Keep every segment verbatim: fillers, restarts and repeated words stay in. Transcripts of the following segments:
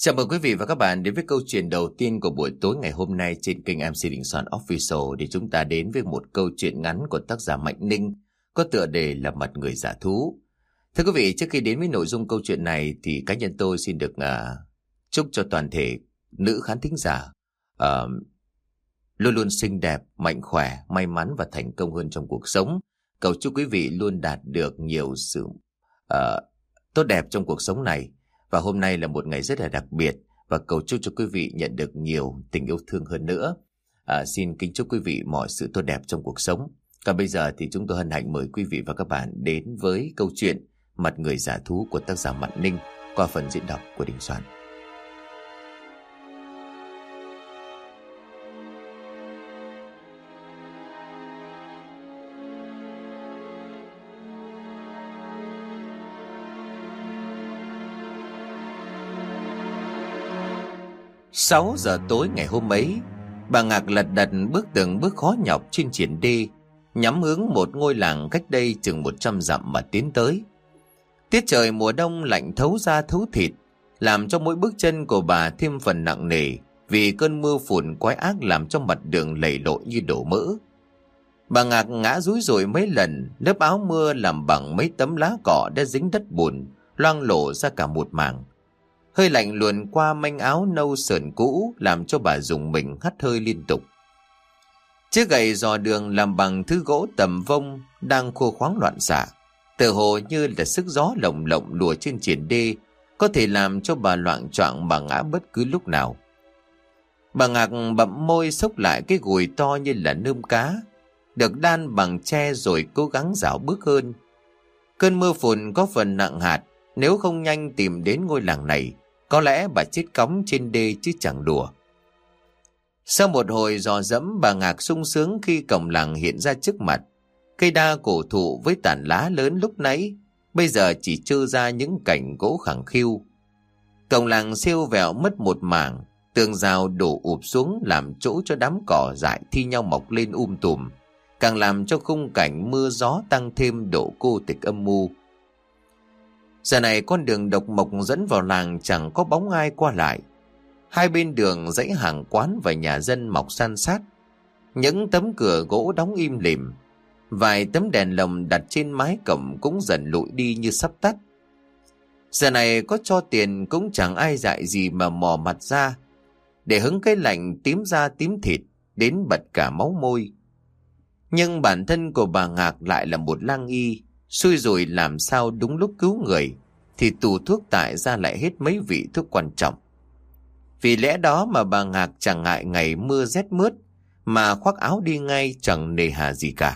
Chào mừng quý vị và các bạn đến với câu chuyện đầu tiên của buổi tối ngày hôm nay trên kênh em xê Đình Soạn Official, để chúng ta đến với một câu chuyện ngắn của tác giả Mạnh Ninh có tựa đề là Mặt Người Giả Thú. Thưa quý vị, trước khi đến với nội dung câu chuyện này thì cá nhân tôi xin được uh, chúc cho toàn thể nữ khán thính giả uh, luôn luôn xinh đẹp, mạnh khỏe, may mắn và thành công hơn trong cuộc sống. Cầu chúc quý vị luôn đạt được nhiều sự uh, tốt đẹp trong cuộc sống này. Và hôm nay là một ngày rất là đặc biệt, và cầu chúc cho quý vị nhận được nhiều tình yêu thương hơn nữa. À, xin kính chúc quý vị mọi sự tốt đẹp trong cuộc sống. Còn bây giờ thì chúng tôi hân hạnh mời quý vị và các bạn đến với câu chuyện Mặt Người Giả Thú của tác giả Mạnh Ninh qua phần diễn đọc của Đình Soạn. Sáu giờ tối ngày hôm ấy, bà Ngạc lật đật bước từng bước khó nhọc trên triển đê, nhắm hướng một ngôi làng cách đây chừng một trăm dặm mà tiến tới. Tiết trời mùa đông lạnh thấu da thấu thịt, làm cho mỗi bước chân của bà thêm phần nặng nề vì cơn mưa phùn quái ác làm cho mặt đường lầy lội như đổ mỡ. Bà Ngạc ngã rúi rủi mấy lần, lớp áo mưa làm bằng mấy tấm lá cọ đã dính đất bùn, loang lổ ra cả một mảng. Hơi lạnh luồn qua manh áo nâu sờn cũ làm cho bà rùng mình hắt hơi liên tục. Chiếc gậy dò đường làm bằng thứ gỗ tầm vông đang khô khoáng loạn xạ, tựa hồ như là sức gió lồng lộng lùa trên triển đê, có thể làm cho bà loạng choạng mà ngã bất cứ lúc nào. Bà Ngạc bậm môi xốc lại cái gùi to như là nơm cá, được đan bằng tre rồi cố gắng dạo bước hơn. Cơn mưa phùn có phần nặng hạt, nếu không nhanh tìm đến ngôi làng này, có lẽ bà chết cóng trên đê chứ chẳng đùa. Sau một hồi dò dẫm, bà Ngạc sung sướng khi cổng làng hiện ra trước mặt. Cây đa cổ thụ với tàn lá lớn lúc nãy bây giờ chỉ trơ ra những cành gỗ khẳng khiu. Cổng làng siêu vẹo mất một mảng, tường rào đổ ụp xuống làm chỗ cho đám cỏ dại thi nhau mọc lên um tùm, càng làm cho khung cảnh mưa gió tăng thêm độ cô tịch âm mưu. Giờ này con đường độc mộc dẫn vào làng chẳng có bóng ai qua lại. Hai bên đường dãy hàng quán và nhà dân mọc san sát. Những tấm cửa gỗ đóng im lìm, vài tấm đèn lồng đặt trên mái cổng cũng dần lụi đi như sắp tắt. Giờ này có cho tiền cũng chẳng ai dại gì mà mò mặt ra, để hứng cái lạnh tím da tím thịt đến bật cả máu môi. Nhưng bản thân của bà Ngạc lại là một lang y, xui rồi làm sao đúng lúc cứu người thì tủ thuốc tại ra lại hết mấy vị thuốc quan trọng. Vì lẽ đó mà bà Ngạc chẳng ngại ngày mưa rét mướt mà khoác áo đi ngay, chẳng nề hà gì cả.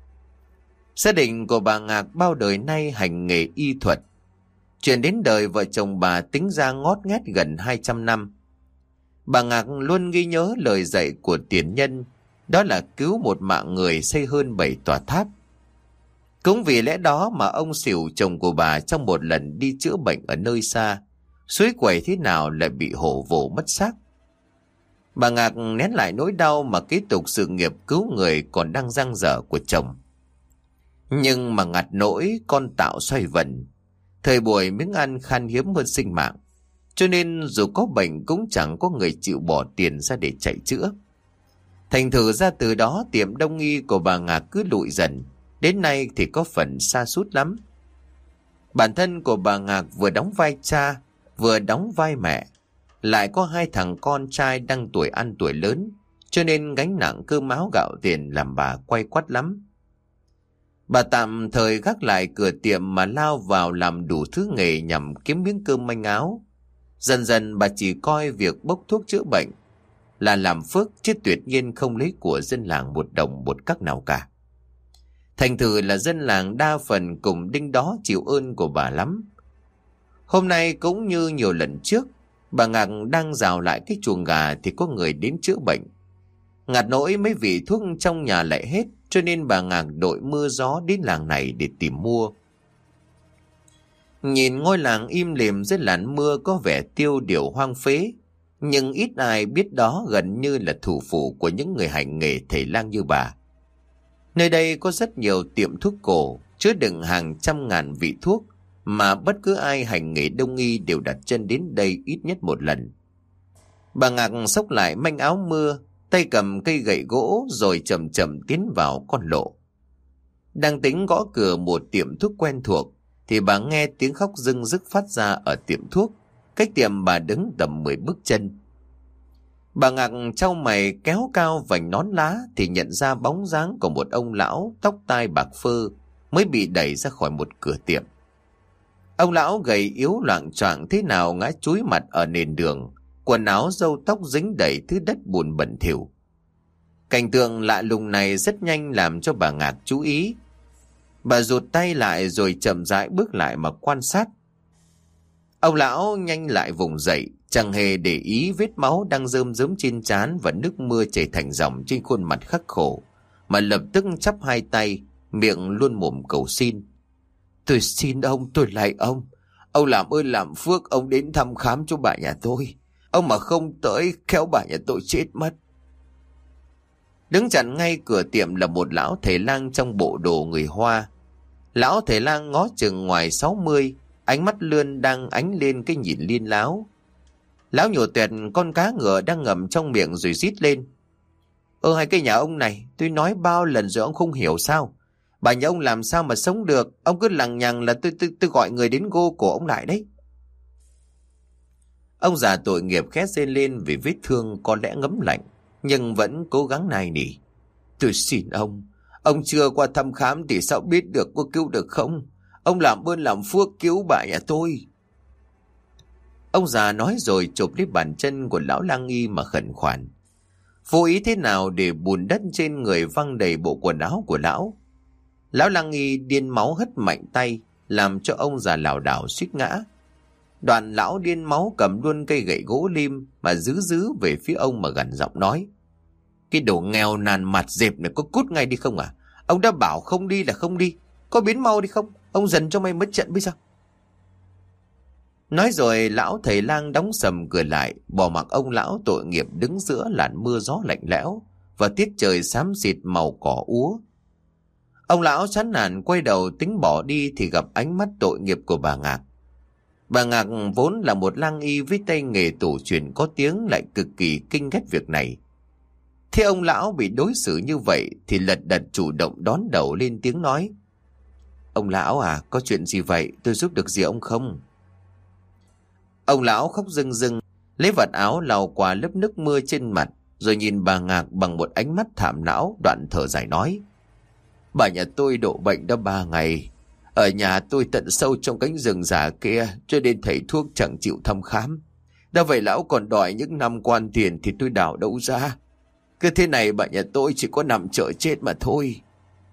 Gia đình của bà Ngạc bao đời nay hành nghề y thuật. Chuyện đến đời vợ chồng bà tính ra ngót nghét gần hai trăm năm. Bà Ngạc luôn ghi nhớ lời dạy của tiền nhân, đó là cứu một mạng người xây hơn bảy tòa tháp. Cũng vì lẽ đó mà ông Xỉu chồng của bà trong một lần đi chữa bệnh ở nơi xa, suối quẩy thế nào lại bị hổ vồ mất xác. Bà Ngạc nén lại nỗi đau mà kế tục sự nghiệp cứu người còn đang dang dở của chồng. Nhưng mà ngặt nỗi con tạo xoay vần, thời buổi miếng ăn khan hiếm hơn sinh mạng, cho nên dù có bệnh cũng chẳng có người chịu bỏ tiền ra để chạy chữa. Thành thử ra từ đó tiệm đông y của bà Ngạc cứ lụi dần, đến nay thì có phần sa sút lắm. Bản thân của bà Ngạc vừa đóng vai cha, vừa đóng vai mẹ, lại có hai thằng con trai đang tuổi ăn tuổi lớn, cho nên gánh nặng cơm áo gạo tiền làm bà quay quắt lắm. Bà tạm thời gác lại cửa tiệm mà lao vào làm đủ thứ nghề nhằm kiếm miếng cơm manh áo. Dần dần bà chỉ coi việc bốc thuốc chữa bệnh là làm phước, chứ tuyệt nhiên không lấy của dân làng một đồng một cắc nào cả. Thành thử là dân làng đa phần cùng đinh đó chịu ơn của bà lắm. Hôm nay cũng như nhiều lần trước, bà Ngạc đang rào lại cái chuồng gà thì có người đến chữa bệnh. Ngặt nỗi mấy vị thuốc trong nhà lại hết, cho nên bà Ngạc đội mưa gió đến làng này để tìm mua. Nhìn ngôi làng im lìm dưới làn mưa có vẻ tiêu điều hoang phế, nhưng ít ai biết đó gần như là thủ phủ của những người hành nghề thầy lang như bà. Nơi đây có rất nhiều tiệm thuốc cổ chứa đựng hàng trăm ngàn vị thuốc mà bất cứ ai hành nghề đông y đều đặt chân đến đây ít nhất một lần. Bà Ngạc xốc lại manh áo mưa, tay cầm cây gậy gỗ rồi chậm chậm tiến vào con lộ. Đang tính gõ cửa một tiệm thuốc quen thuộc thì bà nghe tiếng khóc rưng rức phát ra ở tiệm thuốc, cách tiệm bà đứng tầm mười bước chân. Bà Ngạc chau mày kéo cao vành nón lá thì nhận ra bóng dáng của một ông lão tóc tai bạc phơ mới bị đẩy ra khỏi một cửa tiệm. Ông lão gầy yếu loạng choạng thế nào ngã chúi mặt ở nền đường, quần áo râu tóc dính đầy thứ đất bùn bẩn thỉu. Cảnh tượng lạ lùng này rất nhanh làm cho bà Ngạc chú ý. Bà rụt tay lại rồi chậm rãi bước lại mà quan sát. Ông lão nhanh lại vùng dậy, chẳng hề để ý vết máu đang rơm rớm trên trán và nước mưa chảy thành dòng trên khuôn mặt khắc khổ, mà lập tức chắp hai tay, miệng luôn mồm cầu xin. Tôi xin ông, tôi lạy ông. Ông làm ơn làm phước, ông đến thăm khám cho bà nhà tôi. Ông mà không tới, khéo bà nhà tôi chết mất. Đứng chặn ngay cửa tiệm là một lão thầy lang trong bộ đồ người Hoa. Lão thầy lang ngó chừng ngoài sáu mươi, ánh mắt lươn đang ánh lên cái nhìn liên láo. Lão nhổ tuẹt con cá ngựa đang ngậm trong miệng rồi rít lên. Ơ hai cái nhà ông này, tôi nói bao lần rồi ông không hiểu sao? Bà nhà ông làm sao mà sống được? Ông cứ lằng nhằng là tôi tôi tôi gọi người đến gô cổ ông lại đấy. Ông già tội nghiệp khét rên lên vì vết thương có lẽ ngấm lạnh, nhưng vẫn cố gắng nài nỉ. Tôi xin ông, ông chưa qua thăm khám thì sao biết được có cứu được không? Ông làm ơn làm phước cứu bà nhà tôi. Ông già nói rồi chụp lấy bàn chân của lão lang y mà khẩn khoản. Vô ý thế nào để bùn đất trên người văng đầy bộ quần áo của lão. Lão lang y điên máu hất mạnh tay, làm cho ông già lảo đảo suýt ngã. Đoạn lão điên máu cầm luôn cây gậy gỗ lim mà giữ giữ về phía ông mà gằn giọng nói. Cái đồ nghèo nàn mặt dẹp này có cút ngay đi không à? Ông đã bảo không đi là không đi, có biến mau đi không? Ông dần cho mày mất trận bây giờ. Nói rồi lão thầy lang đóng sầm cửa lại, bỏ mặc ông lão tội nghiệp đứng giữa làn mưa gió lạnh lẽo và tiết trời xám xịt màu cỏ úa. Ông lão chán nản quay đầu tính bỏ đi thì gặp ánh mắt tội nghiệp của bà Ngạc. Bà Ngạc vốn là một lang y với tay nghề tổ truyền có tiếng lại cực kỳ kinh ghét việc này. Thế ông lão bị đối xử như vậy thì lật đật chủ động đón đầu lên tiếng nói. Ông lão à, có chuyện gì vậy? Tôi giúp được gì ông không? Ông lão khóc rưng rưng, lấy vạt áo lau qua lớp nước mưa trên mặt, rồi nhìn bà Ngạc bằng một ánh mắt thảm não, đoạn thở dài nói. Bà nhà tôi đổ bệnh đã ba ngày. Ở nhà tôi tận sâu trong cánh rừng già kia, cho nên thầy thuốc chẳng chịu thăm khám. Đã vậy lão còn đòi những năm quan tiền thì tôi đào đâu ra. Cứ thế này bà nhà tôi chỉ có nằm chờ chết mà thôi.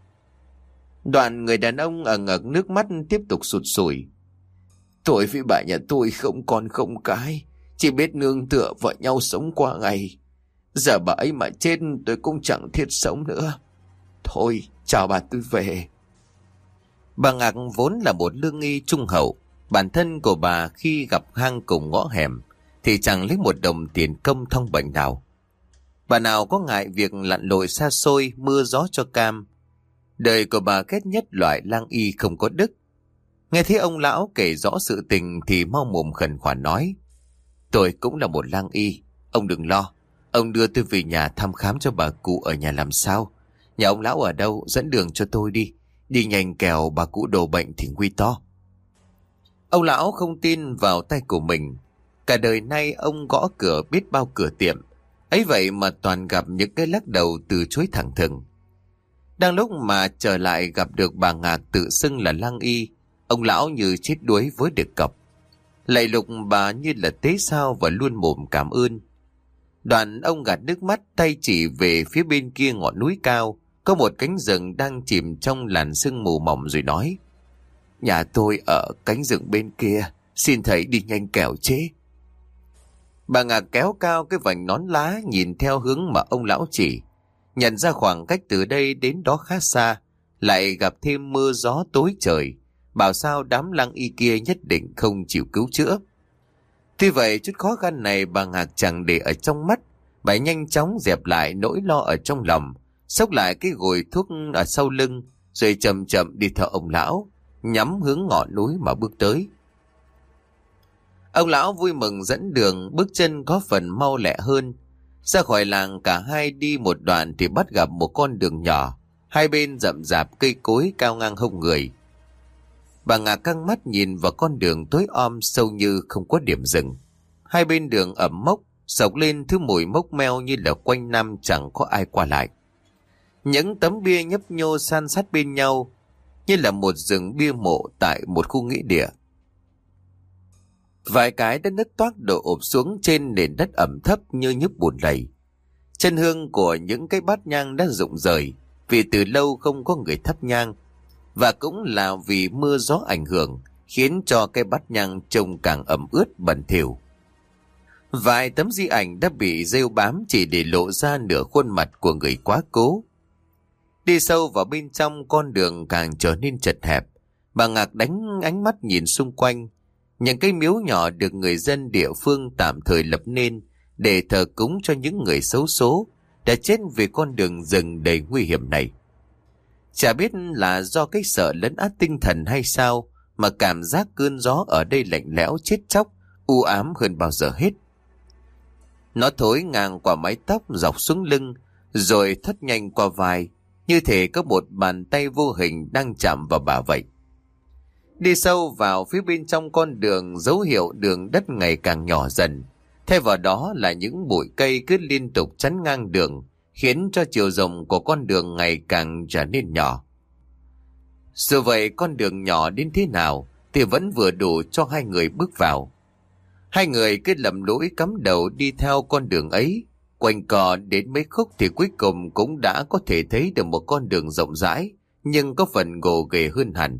Đoạn người đàn ông ở ngực nước mắt tiếp tục sụt sùi. Tôi với bà nhà tôi không con không cái, chỉ biết nương tựa vợ nhau sống qua ngày. Giờ bà ấy mà chết tôi cũng chẳng thiết sống nữa. Thôi, chào bà, tôi về. Bà Ngạc vốn là một lương y trung hậu. Bản thân của bà khi gặp hang cùng ngõ hẻm thì chẳng lấy một đồng tiền công thông bệnh nào. Bà nào có ngại việc lặn lội xa xôi mưa gió cho cam. Đời của bà ghét nhất loại lang y không có đức. Nghe thấy ông lão kể rõ sự tình thì mau mồm khẩn khoản nói. Tôi cũng là một lang y, ông đừng lo. Ông đưa tôi về nhà thăm khám cho bà cụ ở nhà làm sao. Nhà ông lão ở đâu, dẫn đường cho tôi đi. Đi nhanh kẻo bà cụ đổ bệnh thì nguy to. Ông lão không tin vào tay của mình. Cả đời nay ông gõ cửa biết bao cửa tiệm, ấy vậy mà toàn gặp những cái lắc đầu từ chối thẳng thừng. Đang lúc mà trở lại gặp được bà Ngạc tự xưng là lang y, ông lão như chết đuối với được cọc. Lạy lục bà như là tế sao và luôn mồm cảm ơn. Đoạn ông gạt nước mắt, tay chỉ về phía bên kia ngọn núi cao, có một cánh rừng đang chìm trong làn sương mù mỏng rồi nói. Nhà tôi ở cánh rừng bên kia, xin thầy đi nhanh kẻo chế. Bà Ngạc kéo cao cái vành nón lá nhìn theo hướng mà ông lão chỉ. Nhận ra khoảng cách từ đây đến đó khá xa, lại gặp thêm mưa gió tối trời, bảo sao đám lang y kia nhất định không chịu cứu chữa. Tuy vậy chút khó khăn này bà Ngạc chẳng để ở trong mắt. Bà nhanh chóng dẹp lại nỗi lo ở trong lòng, xốc lại cái gồi thuốc ở sau lưng, rồi chậm chậm đi theo ông lão, nhắm hướng ngọn núi mà bước tới. Ông lão vui mừng dẫn đường, bước chân có phần mau lẹ hơn. Ra khỏi làng, cả hai đi một đoạn thì bắt gặp một con đường nhỏ, hai bên rậm rạp cây cối cao ngang hông người. Bà Ngạc căng mắt nhìn vào con đường tối om sâu như không có điểm dừng. Hai bên đường ẩm mốc, sộc lên thứ mùi mốc meo như là quanh năm chẳng có ai qua lại. Những tấm bia nhấp nhô san sát bên nhau như là một rừng bia mộ tại một khu nghĩa địa. Vài cái đã nứt toác đổ ụp xuống trên nền đất ẩm thấp như nhúp bùn lầy. Chân hương của những cái bát nhang đã rụng rời vì từ lâu không có người thắp nhang, và cũng là vì mưa gió ảnh hưởng khiến cho cái bát nhang trông càng ẩm ướt bẩn thỉu. Vài tấm di ảnh đã bị rêu bám chỉ để lộ ra nửa khuôn mặt của người quá cố. Đi sâu vào bên trong, con đường càng trở nên chật hẹp. Bà Ngạc đánh ánh mắt nhìn xung quanh. Những cái miếu nhỏ được người dân địa phương tạm thời lập nên để thờ cúng cho những người xấu số đã chết vì con đường rừng đầy nguy hiểm này. Chả biết là do cái sợ lấn át tinh thần hay sao mà cảm giác cơn gió ở đây lạnh lẽo chết chóc, u ám hơn bao giờ hết. Nó thối ngang qua mái tóc dọc xuống lưng, rồi thoát nhanh qua vai, như thể có một bàn tay vô hình đang chạm vào bà vậy. Đi sâu vào phía bên trong con đường, dấu hiệu đường đất ngày càng nhỏ dần. Thay vào đó là những bụi cây cứ liên tục chắn ngang đường, khiến cho chiều rộng của con đường ngày càng trở nên nhỏ. Dù vậy, con đường nhỏ đến thế nào thì vẫn vừa đủ cho hai người bước vào. Hai người cứ lầm lũi cắm đầu đi theo con đường ấy, quanh co đến mấy khúc thì cuối cùng cũng đã có thể thấy được một con đường rộng rãi, nhưng có phần gồ ghề hơn hẳn.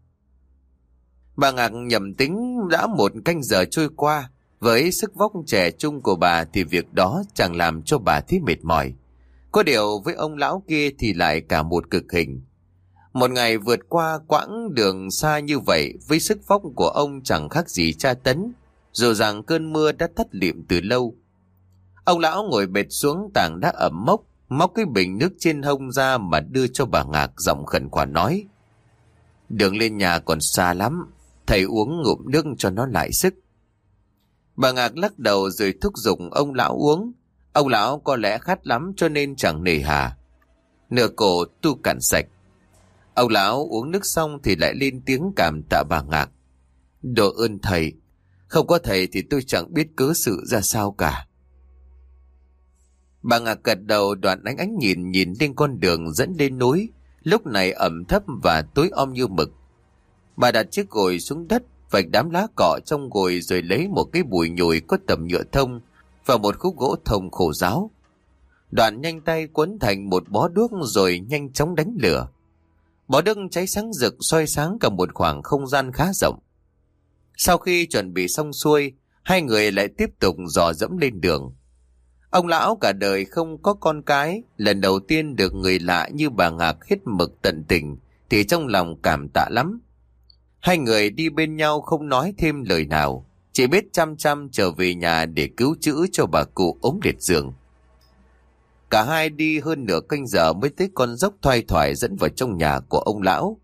Bà Ngạc nhầm tính đã một canh giờ trôi qua, với sức vóc trẻ trung của bà thì việc đó chẳng làm cho bà thấy mệt mỏi. Có điều với ông lão kia thì lại cả một cực hình. Một ngày vượt qua quãng đường xa như vậy với sức vóc của ông chẳng khác gì tra tấn, dù rằng cơn mưa đã tắt lịm từ lâu. Ông lão ngồi bệt xuống tảng đá ẩm mốc, móc cái bình nước trên hông ra mà đưa cho bà Ngạc, giọng khẩn khoản nói: "Đường lên nhà còn xa lắm, thầy uống ngụm nước cho nó lại sức." Bà Ngạc lắc đầu rồi thúc giục ông lão uống. Ông lão có lẽ khát lắm cho nên chẳng nề hà, nửa cổ tu cạn sạch. Ông lão uống nước xong thì lại lên tiếng cảm tạ bà Ngạc: "Độ ơn thầy, không có thầy thì tôi chẳng biết cớ sự ra sao cả." Bà Ngạc gật đầu, đoạn ánh ánh nhìn nhìn lên con đường dẫn lên núi, lúc này ẩm thấp và tối om như mực. Bà đặt chiếc gồi xuống đất, vạch đám lá cọ trong gồi rồi lấy một cái bùi nhồi có tầm nhựa thông và một khúc gỗ thông khô ráo. Đoạn nhanh tay quấn thành một bó đuốc rồi nhanh chóng đánh lửa. Bó đuốc cháy sáng rực, soi sáng cả một khoảng không gian khá rộng. Sau khi chuẩn bị xong xuôi, hai người lại tiếp tục dò dẫm lên đường. Ông lão cả đời không có con cái, lần đầu tiên được người lạ như bà Ngạc hết mực tận tình thì trong lòng cảm tạ lắm. Hai người đi bên nhau không nói thêm lời nào, chỉ biết chăm chăm trở về nhà để cứu chữa cho bà cụ ốm liệt giường. Cả hai đi hơn nửa canh giờ mới tới con dốc thoai thoải dẫn vào trong nhà của ông lão.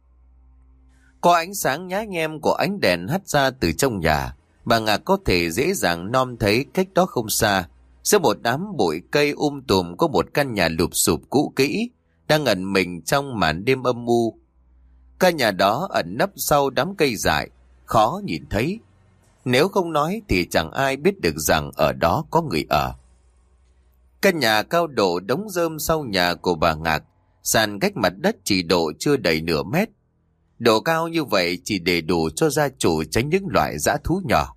Có ánh sáng nhá nhem của ánh đèn hắt ra từ trong nhà, bà Ngạc có thể dễ dàng nom thấy cách đó không xa, giữa một đám bụi cây um tùm có một căn nhà lụp xụp cũ kỹ đang ẩn mình trong màn đêm âm u. Căn nhà đó ẩn nấp sau đám cây dại, khó nhìn thấy. Nếu không nói thì chẳng ai biết được rằng ở đó có người ở. Căn nhà cao độ đống rơm sau nhà của bà Ngạc, sàn cách mặt đất chỉ độ chưa đầy nửa mét. Độ cao như vậy chỉ để đủ cho gia chủ tránh những loại dã thú nhỏ.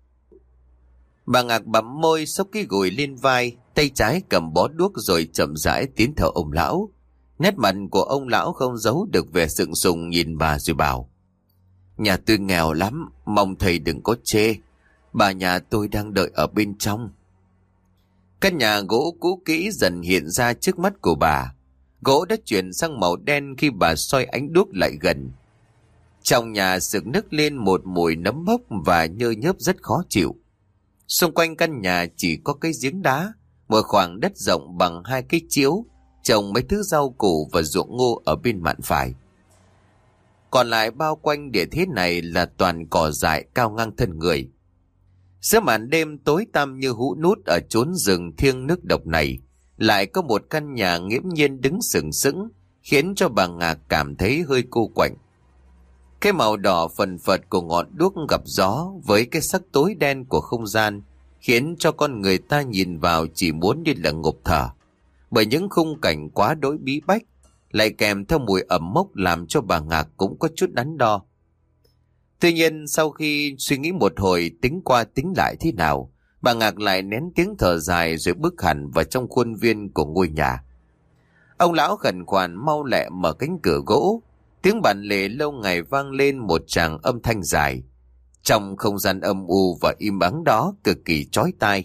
Bà Ngạc bặm môi, xốc cái gùi lên vai, tay trái cầm bó đuốc rồi chậm rãi tiến theo ông lão. Nét mặt của ông lão không giấu được vẻ sượng sùng nhìn bà rồi bảo: "Nhà tôi nghèo lắm, mong thầy đừng có chê. Bà nhà tôi đang đợi ở bên trong." Căn nhà gỗ cũ kỹ dần hiện ra trước mắt của bà. Gỗ đã chuyển sang màu đen khi bà soi ánh đuốc lại gần. Trong nhà sực nức lên một mùi nấm mốc và nhơ nhớp rất khó chịu. Xung quanh căn nhà chỉ có cái giếng đá, một khoảng đất rộng bằng hai cái chiếu, trồng mấy thứ rau củ và ruộng ngô ở bên mạn phải. Còn lại bao quanh địa thế này là toàn cỏ dại cao ngang thân người. Giữa màn đêm tối tăm như hũ nút ở chốn rừng thiêng nước độc này, lại có một căn nhà nghiễm nhiên đứng sừng sững, khiến cho bà Ngạc cảm thấy hơi cô quạnh. Cái màu đỏ phần phật của ngọn đuốc gặp gió với cái sắc tối đen của không gian khiến cho con người ta nhìn vào chỉ muốn như là ngộp thở, bởi những khung cảnh quá đối bí bách, lại kèm theo mùi ẩm mốc làm cho bà Ngạc cũng có chút đắn đo. Tuy nhiên sau khi suy nghĩ một hồi tính qua tính lại thế nào, bà Ngạc lại nén tiếng thở dài rồi bước hẳn vào trong khuôn viên của ngôi nhà. Ông lão khẩn khoản mau lẹ mở cánh cửa gỗ, tiếng bản lề lâu ngày vang lên một tràng âm thanh dài. Trong không gian âm u và im ắng đó cực kỳ chói tai.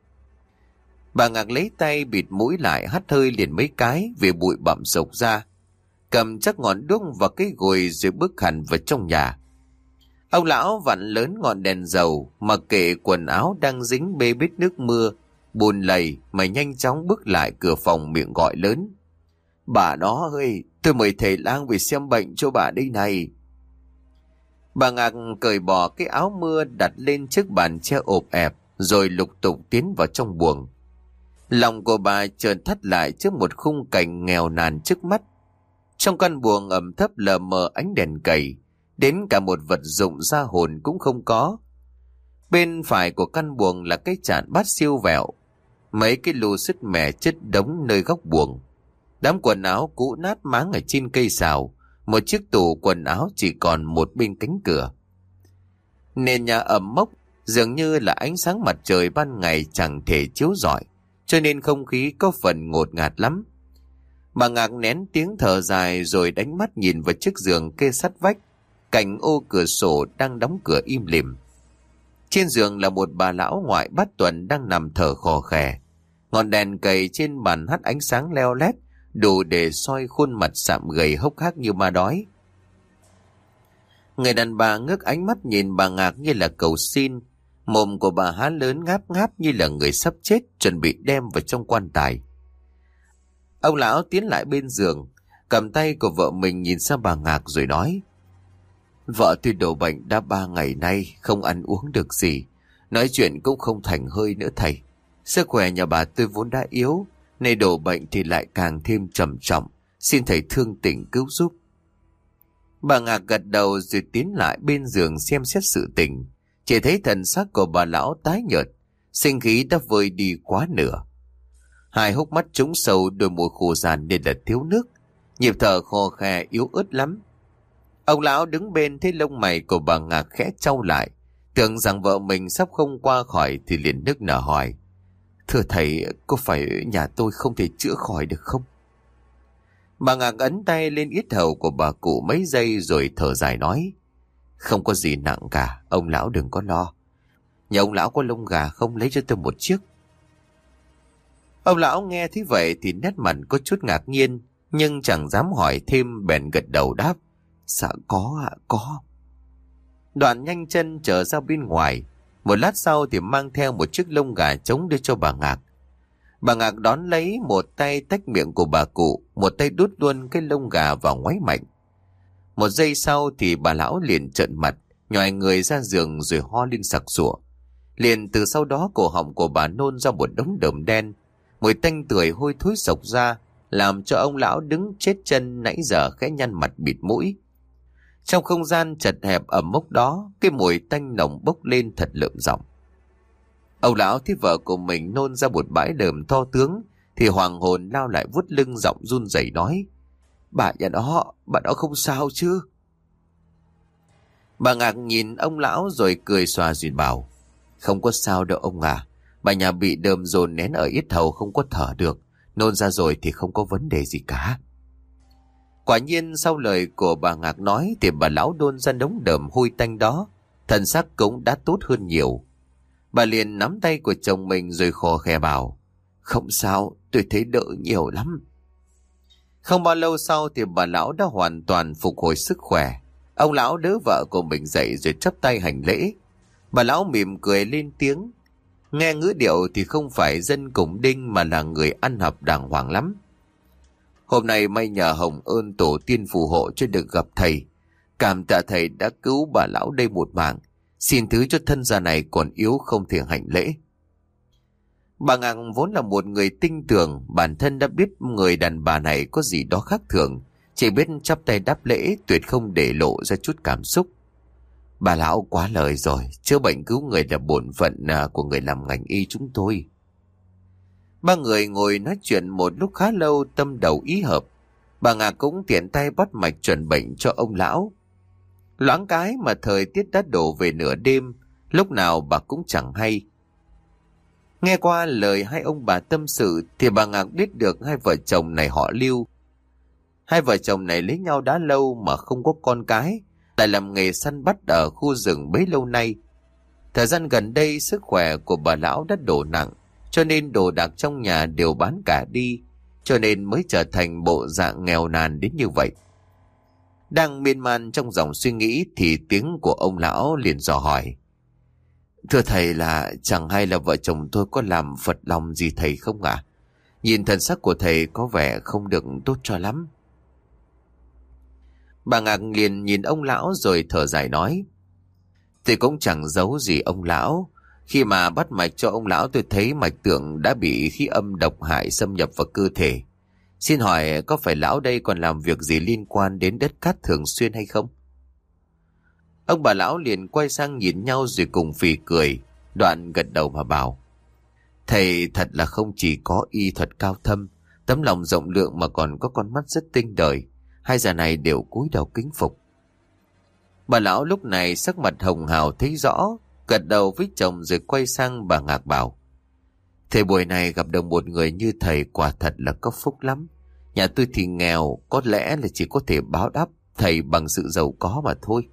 Bà Ngạc lấy tay bịt mũi lại, hắt hơi liền mấy cái vì bụi bặm sộc ra, cầm chắc ngọn đuốc và cái gùi rồi bước hẳn vào trong nhà. Ông lão vặn lớn ngọn đèn dầu, mặc kệ quần áo đang dính bê bết nước mưa, bùn lầy mà nhanh chóng bước lại cửa phòng miệng gọi lớn. Bà đó ơi, tôi mời thầy lang về xem bệnh cho bà đây này. Bà Ngạc cởi bỏ cái áo mưa đặt lên chiếc bàn tre ộp ẹp, rồi lục tục tiến vào trong buồng. Lòng của bà chợt thắt lại trước một khung cảnh nghèo nàn trước mắt. Trong căn buồng ẩm thấp lờ mờ ánh đèn cầy, đến cả một vật dụng ra hồn cũng không có. Bên phải của căn buồng là cái chạn bát siêu vẹo, mấy cái lù sứt mẻ chất đống nơi góc buồng, đám quần áo cũ nát máng ở trên cây xào, một chiếc tủ quần áo chỉ còn một bên cánh cửa. Nền nhà ẩm mốc, dường như là ánh sáng mặt trời ban ngày chẳng thể chiếu rọi, cho nên không khí có phần ngột ngạt lắm. Bà Ngạc nén tiếng thở dài rồi đánh mắt nhìn vào chiếc giường kê sát vách, cạnh ô cửa sổ đang đóng cửa im lìm. Trên giường là một bà lão ngoại bát tuần đang nằm thở khò khè. Ngọn đèn cầy trên bàn hắt ánh sáng leo lét, đủ để soi khuôn mặt sạm gầy hốc hác như ma đói. Người đàn bà ngước ánh mắt nhìn bà Ngạc như là cầu xin, mồm của bà há lớn ngáp ngáp như là người sắp chết chuẩn bị đem vào trong quan tài. Ông lão tiến lại bên giường, cầm tay của vợ mình nhìn sang bà Ngạc rồi nói: Vợ tôi đổ bệnh đã ba ngày nay, không ăn uống được gì, nói chuyện cũng không thành hơi nữa thầy. Sức khỏe nhà bà tôi vốn đã yếu, nay đổ bệnh thì lại càng thêm trầm trọng, xin thầy thương tình cứu giúp. Bà Ngạc gật đầu rồi tiến lại bên giường xem xét sự tình. Chỉ thấy thần sắc của bà lão tái nhợt, sinh khí đã vơi đi quá nửa. Hai hốc mắt trũng sâu, đôi môi khô ràn nên là thiếu nước, nhịp thở khò khè yếu ớt lắm. Ông lão đứng bên thấy lông mày của bà Ngạc khẽ chau lại, tưởng rằng vợ mình sắp không qua khỏi thì liền nức nở hỏi: Thưa thầy, có phải nhà tôi không thể chữa khỏi được không? Bà Ngạc ấn tay lên yết hầu của bà cụ mấy giây rồi thở dài nói: Không có gì nặng cả, ông lão đừng có lo. Nhà ông lão có lông gà không, lấy cho tôi một chiếc. Ông lão nghe thế vậy thì nét mặt có chút ngạc nhiên, nhưng chẳng dám hỏi thêm, bèn gật đầu đáp: Dạ có ạ, có. Đoạn nhanh chân trở ra bên ngoài. Một lát sau thì mang theo một chiếc lông gà trống đưa cho bà Ngạc. Bà Ngạc đón lấy, một tay tách miệng của bà cụ, một tay đút luôn cái lông gà vào ngoáy mạnh. Một giây sau thì bà lão liền trợn mặt, nhòi người ra giường rồi ho lên sặc sụa. Liền từ sau đó cổ họng của bà nôn ra một đống đờm đen, mùi tanh tưởi hôi thối sộc ra, làm cho ông lão đứng chết chân nãy giờ khẽ nhăn mặt bịt mũi. Trong không gian chật hẹp ẩm mốc đó, cái mùi tanh nồng bốc lên thật lợm giọng. Ông lão thấy vợ của mình nôn ra một bãi đờm to tướng thì hoàng hồn lao lại, vuốt lưng giọng run rẩy nói: Bà nhà đó, bà đó không sao chứ? Bà Ngạc nhìn ông lão rồi cười xòa rồi bảo: Không có sao đâu ông à, bà nhà bị đờm dồn nén ở yết hầu không có thở được, nôn ra rồi thì không có vấn đề gì cả. Quả nhiên sau lời của bà Ngạc nói thì bà lão đôn ra đống đờm hôi tanh đó, thần sắc cũng đã tốt hơn nhiều. Bà liền nắm tay của chồng mình rồi khò khè bảo: Không sao, tôi thấy đỡ nhiều lắm. Không bao lâu sau thì bà lão đã hoàn toàn phục hồi sức khỏe. Ông lão đỡ vợ của mình dậy rồi chắp tay hành lễ. Bà lão mỉm cười lên tiếng, nghe ngữ điệu thì không phải dân cùng đinh mà là người ăn học đàng hoàng lắm. Hôm nay may nhờ hồng ơn tổ tiên phù hộ cho được gặp thầy. Cảm tạ thầy đã cứu bà lão đây một mạng. Xin thứ cho thân già này còn yếu không thể hành lễ. Bà Ngạc vốn là một người tinh tường, bản thân đã biết người đàn bà này có gì đó khác thường, chỉ biết chắp tay đáp lễ, tuyệt không để lộ ra chút cảm xúc. Bà lão quá lời rồi, chữa bệnh cứu người là bổn phận của người làm ngành y chúng tôi. Ba người ngồi nói chuyện một lúc khá lâu, tâm đầu ý hợp. Bà Ngạc cũng tiện tay bắt mạch chuẩn bệnh cho ông lão. Loáng cái mà thời tiết đã đổ về nửa đêm, lúc nào bà cũng chẳng hay. Nghe qua lời hai ông bà tâm sự thì bà Ngạc biết được hai vợ chồng này họ Lưu. Hai vợ chồng này lấy nhau đã lâu mà không có con cái, lại làm nghề săn bắt ở khu rừng bấy lâu nay. Thời gian gần đây sức khỏe của bà lão đã đổ nặng, cho nên đồ đạc trong nhà đều bán cả đi, cho nên mới trở thành bộ dạng nghèo nàn đến như vậy. Đang miên man trong dòng suy nghĩ thì tiếng của ông lão liền dò hỏi: Thưa thầy, là chẳng hay là vợ chồng tôi có làm phật lòng gì thầy không ạ? À? Nhìn thần sắc của thầy có vẻ không được tốt cho lắm. Bà Ngạc liền nhìn ông lão rồi thở dài nói: Tôi cũng chẳng giấu gì ông lão. Khi mà bắt mạch cho ông lão tôi thấy mạch tượng đã bị khí âm độc hại xâm nhập vào cơ thể. Xin hỏi có phải lão đây còn làm việc gì liên quan đến đất cát thường xuyên hay không? Ông bà lão liền quay sang nhìn nhau rồi cùng phì cười, đoạn gật đầu mà bảo: Thầy thật là không chỉ có y thuật cao thâm, tấm lòng rộng lượng mà còn có con mắt rất tinh đời. Hai già này đều cúi đầu kính phục. Bà lão lúc này sắc mặt hồng hào thấy rõ, gật đầu với chồng rồi quay sang bà Ngạc bảo: Thầy buổi này gặp được một người như thầy quả thật là có phúc lắm. Nhà tôi thì nghèo, có lẽ là chỉ có thể báo đáp thầy bằng sự giàu có mà thôi.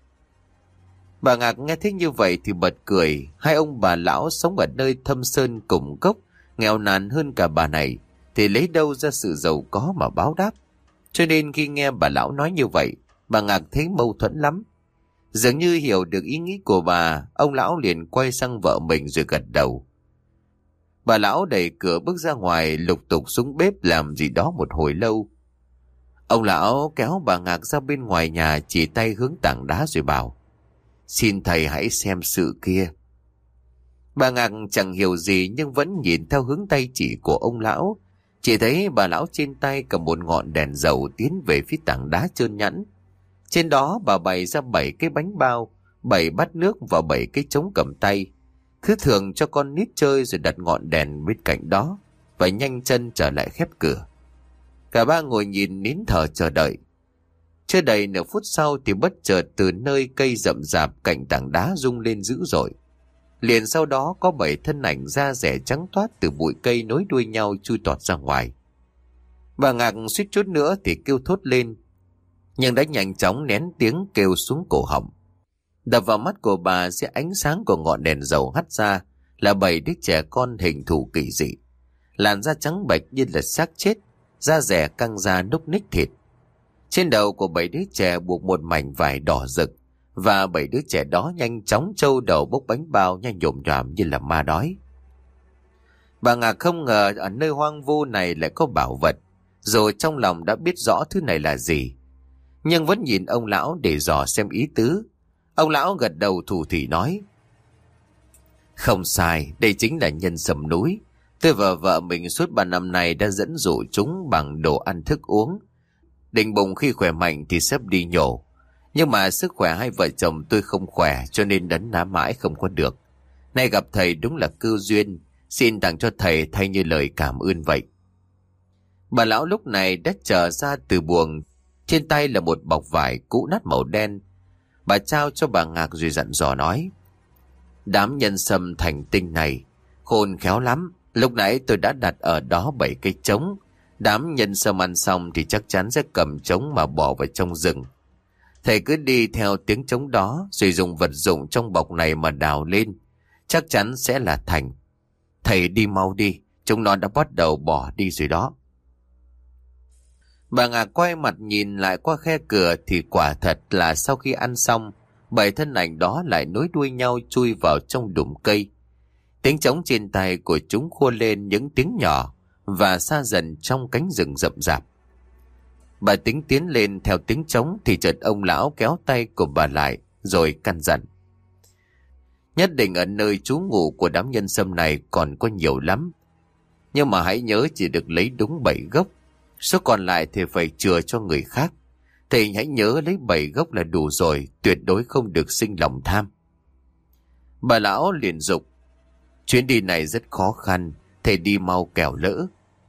Bà Ngạc nghe thấy như vậy thì bật cười. Hai ông bà lão sống ở nơi thâm sơn cùng cốc, nghèo nàn hơn cả bà này, thì lấy đâu ra sự giàu có mà báo đáp. Cho nên khi nghe bà lão nói như vậy, bà Ngạc thấy mâu thuẫn lắm. Dường như hiểu được ý nghĩ của bà, ông lão liền quay sang vợ mình rồi gật đầu. Bà lão đẩy cửa bước ra ngoài, lục tục xuống bếp làm gì đó một hồi lâu. Ông lão kéo bà Ngạc ra bên ngoài nhà, chỉ tay hướng tảng đá rồi bảo: Xin thầy hãy xem sự kia. Bà Ngạc chẳng hiểu gì nhưng vẫn nhìn theo hướng tay chỉ của ông lão. Chỉ thấy bà lão trên tay cầm một ngọn đèn dầu tiến về phía tảng đá trơn nhẵn. Trên đó bà bày ra bảy cái bánh bao, bảy bát nước và bảy cái trống cầm tay. Thứ thường cho con nít chơi, rồi đặt ngọn đèn bên cạnh đó và nhanh chân trở lại khép cửa. Cả ba ngồi nhìn nín thở chờ đợi. Chưa đầy nửa phút sau thì bất chợt từ nơi cây rậm rạp cạnh tảng đá rung lên dữ dội. Liền sau đó có bảy thân ảnh da rẻ trắng toát từ bụi cây nối đuôi nhau chui tọt ra ngoài. Bà Ngạc suýt chút nữa thì kêu thốt lên, nhưng đã nhanh chóng nén tiếng kêu xuống cổ họng. Đập vào mắt của bà dưới ánh sáng của ngọn đèn dầu hắt ra là bảy đứa trẻ con hình thù kỳ dị, làn da trắng bệch như là xác chết, da rẻ căng ra núc ních thịt. Trên đầu của bảy đứa trẻ buộc một mảnh vải đỏ rực, và bảy đứa trẻ đó nhanh chóng trâu đầu bốc bánh bao nhanh nhổm nhòm như là ma đói. Bà Ngạc không ngờ ở nơi hoang vu này lại có bảo vật, rồi trong lòng đã biết rõ thứ này là gì, nhưng vẫn nhìn ông lão để dò xem ý tứ. Ông lão gật đầu thủ thỉ nói: Không sai, đây chính là nhân sâm núi. Tôi và vợ mình suốt ba năm nay đã dẫn dụ chúng bằng đồ ăn thức uống, định bụng khi khỏe mạnh thì sắp đi nhổ. Nhưng mà sức khỏe hai vợ chồng tôi không khỏe, cho nên đấn ná mãi không có được. Nay gặp thầy đúng là cơ duyên, xin tặng cho thầy thay như lời cảm ơn vậy. Bà lão lúc này đã trở ra từ buồng, trên tay là một bọc vải cũ nát màu đen. Bà trao cho bà Ngạc rồi dặn dò nói: Đám nhân sâm thành tinh này khôn khéo lắm. Lúc nãy tôi đã đặt ở đó bảy cây trống. Đám nhân sâm ăn xong thì chắc chắn sẽ cầm trống mà bỏ vào trong rừng. Thầy cứ đi theo tiếng trống đó, rồi dùng vật dụng trong bọc này mà đào lên, chắc chắn sẽ là thành. Thầy đi mau đi, chúng nó đã bắt đầu bỏ đi rồi đó. Bà Ngạc quay mặt nhìn lại qua khe cửa thì quả thật là sau khi ăn xong, bảy thân ảnh đó lại nối đuôi nhau chui vào trong đùm cây. Tiếng trống trên tay của chúng khua lên những tiếng nhỏ và xa dần trong cánh rừng rậm rạp. Bà tính tiến lên theo tiếng trống thì chợt ông lão kéo tay của bà lại rồi căn dặn. Nhất định ở nơi trú ngụ của đám nhân sâm này còn có nhiều lắm. Nhưng mà hãy nhớ chỉ được lấy đúng bảy gốc. Số còn lại thì phải chừa cho người khác. Thầy hãy nhớ lấy bảy gốc là đủ rồi, tuyệt đối không được sinh lòng tham. Bà lão liền dục. Chuyến đi này rất khó khăn, thầy đi mau kẻo lỡ.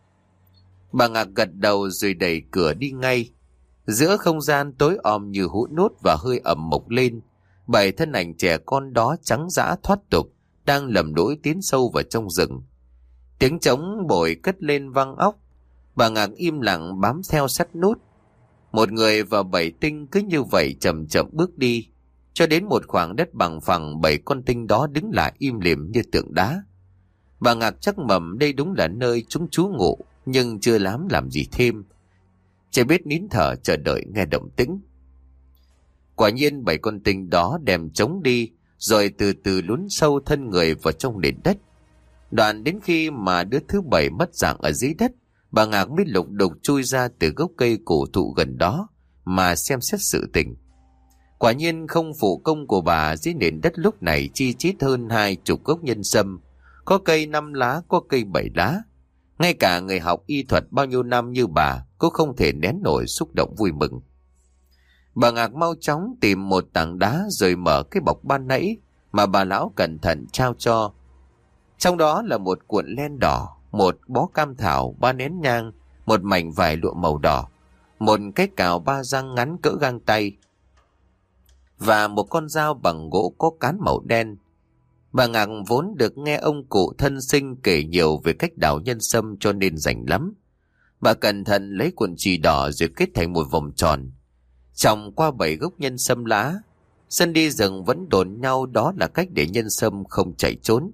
Bà Ngạc gật đầu rồi đẩy cửa đi ngay. Giữa không gian tối om như hũ nốt và hơi ẩm mộc lên, bảy thân ảnh trẻ con đó trắng dã thoát tục, đang lầm lũi tiến sâu vào trong rừng. Tiếng trống bội cất lên vang óc. Bà Ngạc im lặng bám theo sát nút. Một người và bảy tinh cứ như vậy chậm chậm bước đi, cho đến một khoảng đất bằng phẳng, bảy con tinh đó đứng lại im lìm như tượng đá. Bà Ngạc chắc mầm đây đúng là nơi chúng trú ngụ, nhưng chưa dám làm gì thêm, chỉ biết nín thở chờ đợi nghe động tĩnh. Quả nhiên bảy con tinh đó đem trống đi, rồi từ từ lún sâu thân người vào trong nền đất. Đoạn đến khi mà đứa thứ bảy mất dạng ở dưới đất, bà Ngạc mới lục đục chui ra từ gốc cây cổ thụ gần đó mà xem xét sự tình. Quả nhiên không phụ công của bà, dưới nền đất lúc này chi chít hơn hai chục gốc nhân sâm, có cây năm lá, có cây bảy lá. Ngay cả người học y thuật bao nhiêu năm như bà cũng không thể nén nổi xúc động vui mừng. Bà Ngạc mau chóng tìm một tảng đá rồi mở cái bọc ban nãy mà bà lão cẩn thận trao cho. Trong đó là một cuộn len đỏ, một bó cam thảo, ba nén nhang, một mảnh vải lụa màu đỏ, một cái cào ba răng ngắn cỡ gang tay và một con dao bằng gỗ có cán màu đen. Bà Ngạc vốn được nghe ông cụ thân sinh kể nhiều về cách đào nhân sâm cho nên rành lắm. Bà cẩn thận lấy cuộn chì đỏ rồi kết thành một vòng tròn, trồng qua bảy gốc nhân sâm lá. Dân đi rừng vẫn đồn nhau đó là cách để nhân sâm không chạy trốn.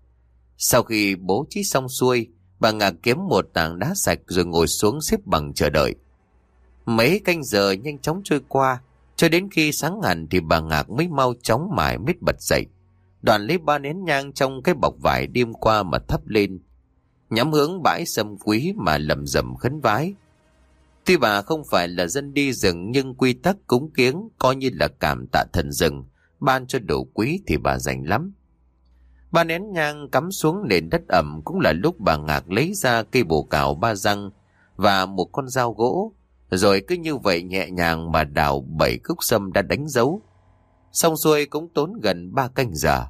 Sau khi bố trí xong xuôi, bà Ngạc kiếm một tảng đá sạch rồi ngồi xuống xếp bằng chờ đợi. Mấy canh giờ nhanh chóng trôi qua, cho đến khi sáng hẳn thì bà Ngạc mới mau chóng mải miết bật dậy. Đoàn lấy ba nén nhang trong cái bọc vải đêm qua mà thắp lên, nhắm hướng bãi sâm quý mà lầm rầm khấn vái. Tuy bà không phải là dân đi rừng, nhưng quy tắc cúng kiếng coi như là cảm tạ thần rừng ban cho đồ quý thì bà dành lắm. Ba nén nhang cắm xuống nền đất ẩm cũng là lúc bà Ngạc lấy ra cây bồ cào ba răng và một con dao gỗ, rồi cứ như vậy nhẹ nhàng mà đào bảy gốc sâm đã đánh dấu. Xong xuôi cũng tốn gần ba canh giờ.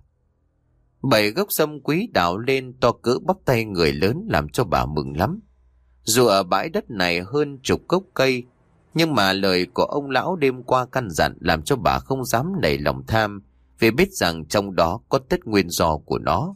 Bảy gốc sâm quý đào lên to cỡ bắp tay người lớn làm cho bà mừng lắm. Dù ở bãi đất này hơn chục gốc cây, nhưng mà lời của ông lão đêm qua căn dặn làm cho bà không dám nảy lòng tham, vì biết rằng trong đó có tất nguyên do của nó.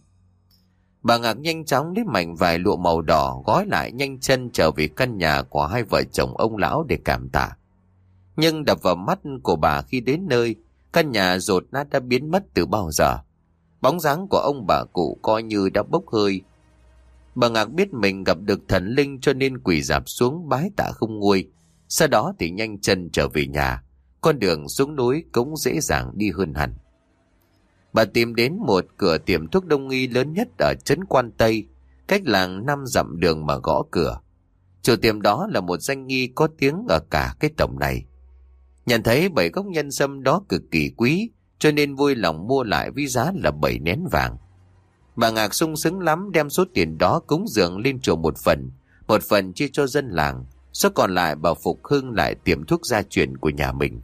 Bà Ngạc nhanh chóng lấy mảnh vải lụa màu đỏ gói lại, nhanh chân trở về căn nhà của hai vợ chồng ông lão để cảm tạ. Nhưng đập vào mắt của bà khi đến nơi, căn nhà dột nát đã biến mất từ bao giờ. Bóng dáng của ông bà cụ coi như đã bốc hơi. Bà Ngạc biết mình gặp được thần linh cho nên quỳ rạp xuống bái tạ không nguôi. Sau đó thì nhanh chân trở về nhà. Con đường xuống núi cũng dễ dàng đi hơn hẳn. Bà tìm đến một cửa tiệm thuốc đông y lớn nhất ở trấn Quan Tây, cách làng năm dặm đường mà gõ cửa. Chủ tiệm đó là một danh nghi có tiếng ở cả cái tổng này. Nhận thấy bảy gốc nhân sâm đó cực kỳ quý, cho nên vui lòng mua lại với giá là bảy nén vàng. Bà Ngạc sung sướng lắm, đem số tiền đó cúng dường lên chùa một phần, một phần chia cho dân làng, số còn lại bà phục hưng lại tiệm thuốc gia truyền của nhà mình.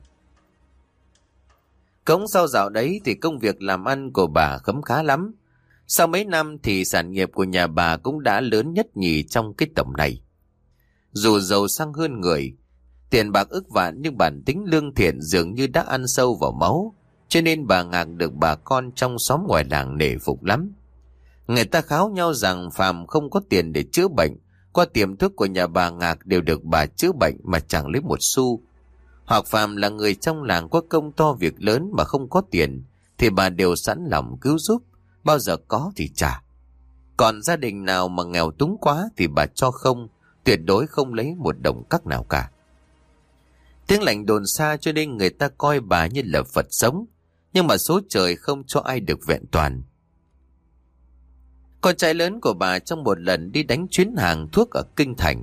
Cũng sau dạo đấy thì công việc làm ăn của bà khấm khá lắm. Sau mấy năm thì sản nghiệp của nhà bà cũng đã lớn nhất nhì trong cái tổng này. Dù giàu sang hơn người, tiền bạc ức vạn, nhưng bản tính lương thiện dường như đã ăn sâu vào máu, cho nên bà Ngạc được bà con trong xóm ngoài làng nể phục lắm. Người ta kháo nhau rằng phàm không có tiền để chữa bệnh, qua tiệm thuốc của nhà bà Ngạc đều được bà chữa bệnh mà chẳng lấy một xu. Hoặc phàm là người trong làng có công to việc lớn mà không có tiền, thì bà đều sẵn lòng cứu giúp, bao giờ có thì trả. Còn gia đình nào mà nghèo túng quá thì bà cho không, tuyệt đối không lấy một đồng cắc nào cả. Tiếng lành đồn xa cho nên người ta coi bà như là Phật sống, nhưng mà số trời không cho ai được vẹn toàn. Con trai lớn của bà trong một lần đi đánh chuyến hàng thuốc ở Kinh Thành,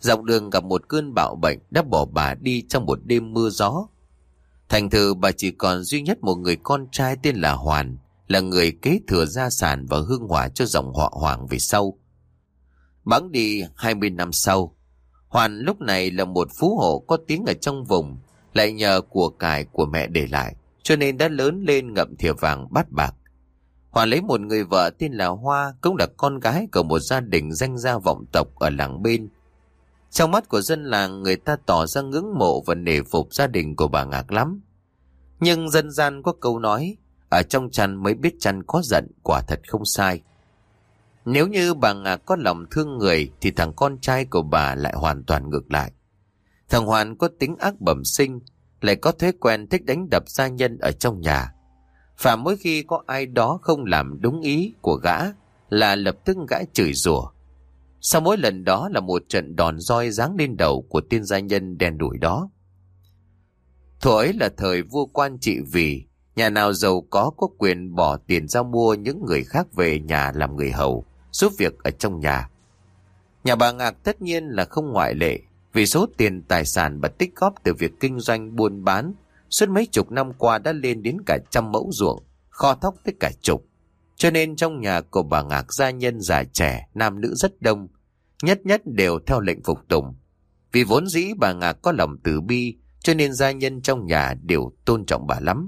Dọc đường gặp một cơn bạo bệnh đã bỏ bà đi trong một đêm mưa gió. Thành thử bà chỉ còn duy nhất một người con trai tên là Hoàn, là người kế thừa gia sản và hương hỏa cho dòng họ Hoàng về sau. Bẵng đi hai mươi năm sau, Hoàn lúc này là một phú hộ có tiếng ở trong vùng, lại nhờ của cải của mẹ để lại, cho nên đã lớn lên ngậm thìa vàng bát bạc. Hoàn lấy một người vợ tên là Hoa, cũng là con gái của một gia đình danh gia vọng tộc ở làng bên. Trong mắt của dân làng, người ta tỏ ra ngưỡng mộ và nể phục gia đình của bà Ngạc lắm. Nhưng dân gian có câu nói, ở trong chăn mới biết chăn có giận, quả thật không sai. Nếu như bà Ngạc có lòng thương người thì thằng con trai của bà lại hoàn toàn ngược lại. Thằng Hoàn có tính ác bẩm sinh, lại có thói quen thích đánh đập gia nhân ở trong nhà. Và mỗi khi có ai đó không làm đúng ý của gã là lập tức gã chửi rủa. Sau mỗi lần đó là một trận đòn roi giáng lên đầu của tên gia nhân đen đủi đó. Thuở ấy là thời vua quan trị vì, nhà nào giàu có có quyền bỏ tiền ra mua những người khác về nhà làm người hầu, giúp việc ở trong nhà. Nhà bà Ngạc tất nhiên là không ngoại lệ, vì số tiền tài sản bà tích góp từ việc kinh doanh buôn bán suốt mấy chục năm qua đã lên đến cả trăm mẫu ruộng, kho thóc tới cả chục. Cho nên trong nhà của bà Ngạc gia nhân già trẻ, nam nữ rất đông, nhất nhất đều theo lệnh phục tùng. Vì vốn dĩ bà Ngạc có lòng từ bi, cho nên gia nhân trong nhà đều tôn trọng bà lắm.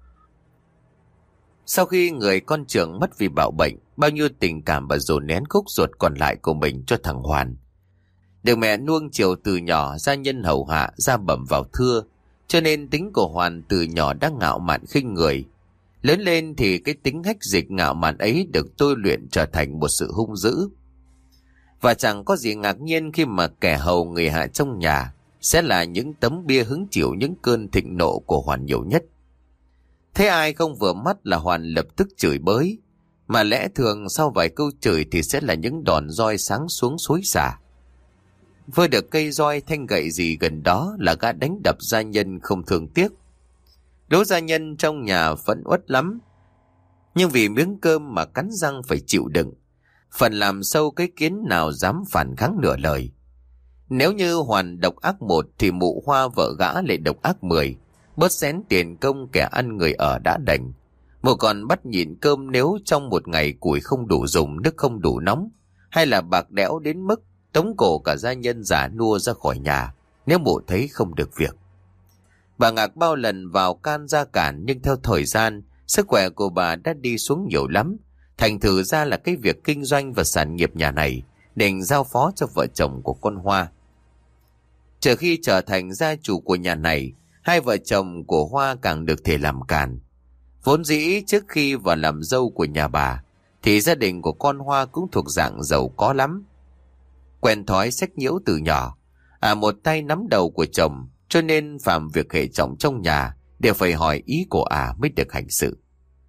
Sau khi người con trưởng mất vì bạo bệnh, bao nhiêu tình cảm bà dồn nén khúc ruột còn lại của mình cho thằng Hoàn. Được mẹ nuông chiều từ nhỏ, gia nhân hầu hạ, gia bẩm vào thưa, cho nên tính của Hoàn từ nhỏ đã ngạo mạn khinh người. Lớn lên thì cái tính hách dịch ngạo mạn ấy được tôi luyện trở thành một sự hung dữ. Và chẳng có gì ngạc nhiên khi mà kẻ hầu người hạ trong nhà sẽ là những tấm bia hứng chịu những cơn thịnh nộ của Hoàn nhiều nhất. Thế ai không vừa mắt là Hoàn lập tức chửi bới, mà lẽ thường sau vài câu chửi thì sẽ là những đòn roi sáng xuống xối xả. Vơ được cây roi thanh gậy gì gần đó là gã đánh đập gia nhân không thương tiếc. Đố gia nhân trong nhà phẫn uất lắm, nhưng vì miếng cơm mà cắn răng phải chịu đựng. Phần làm sâu cái kiến nào dám phản kháng nửa lời. Nếu như Hoàn độc ác một thì mụ Hoa vợ gã lại độc ác mười. Bớt xén tiền công kẻ ăn người ở đã đành. Mụ còn bắt nhịn cơm nếu trong một ngày củi không đủ dùng, nước không đủ nóng, hay là bạc đẽo đến mức tống cổ cả gia nhân giả nua ra khỏi nhà nếu mụ thấy không được việc. Bà Ngạc bao lần vào can ra cản, nhưng theo thời gian, sức khỏe của bà đã đi xuống nhiều lắm. Thành thử ra là cái việc kinh doanh và sản nghiệp nhà này định giao phó cho vợ chồng của con Hoa. Chờ khi trở thành gia chủ của nhà này, hai vợ chồng của Hoa càng được thể làm càn. Vốn dĩ trước khi vào làm dâu của nhà bà, thì gia đình của con Hoa cũng thuộc dạng giàu có lắm. Quen thói sách nhiễu từ nhỏ, à một tay nắm đầu của chồng, cho nên phạm việc hệ trọng trong nhà đều phải hỏi ý của à mới được hành sự.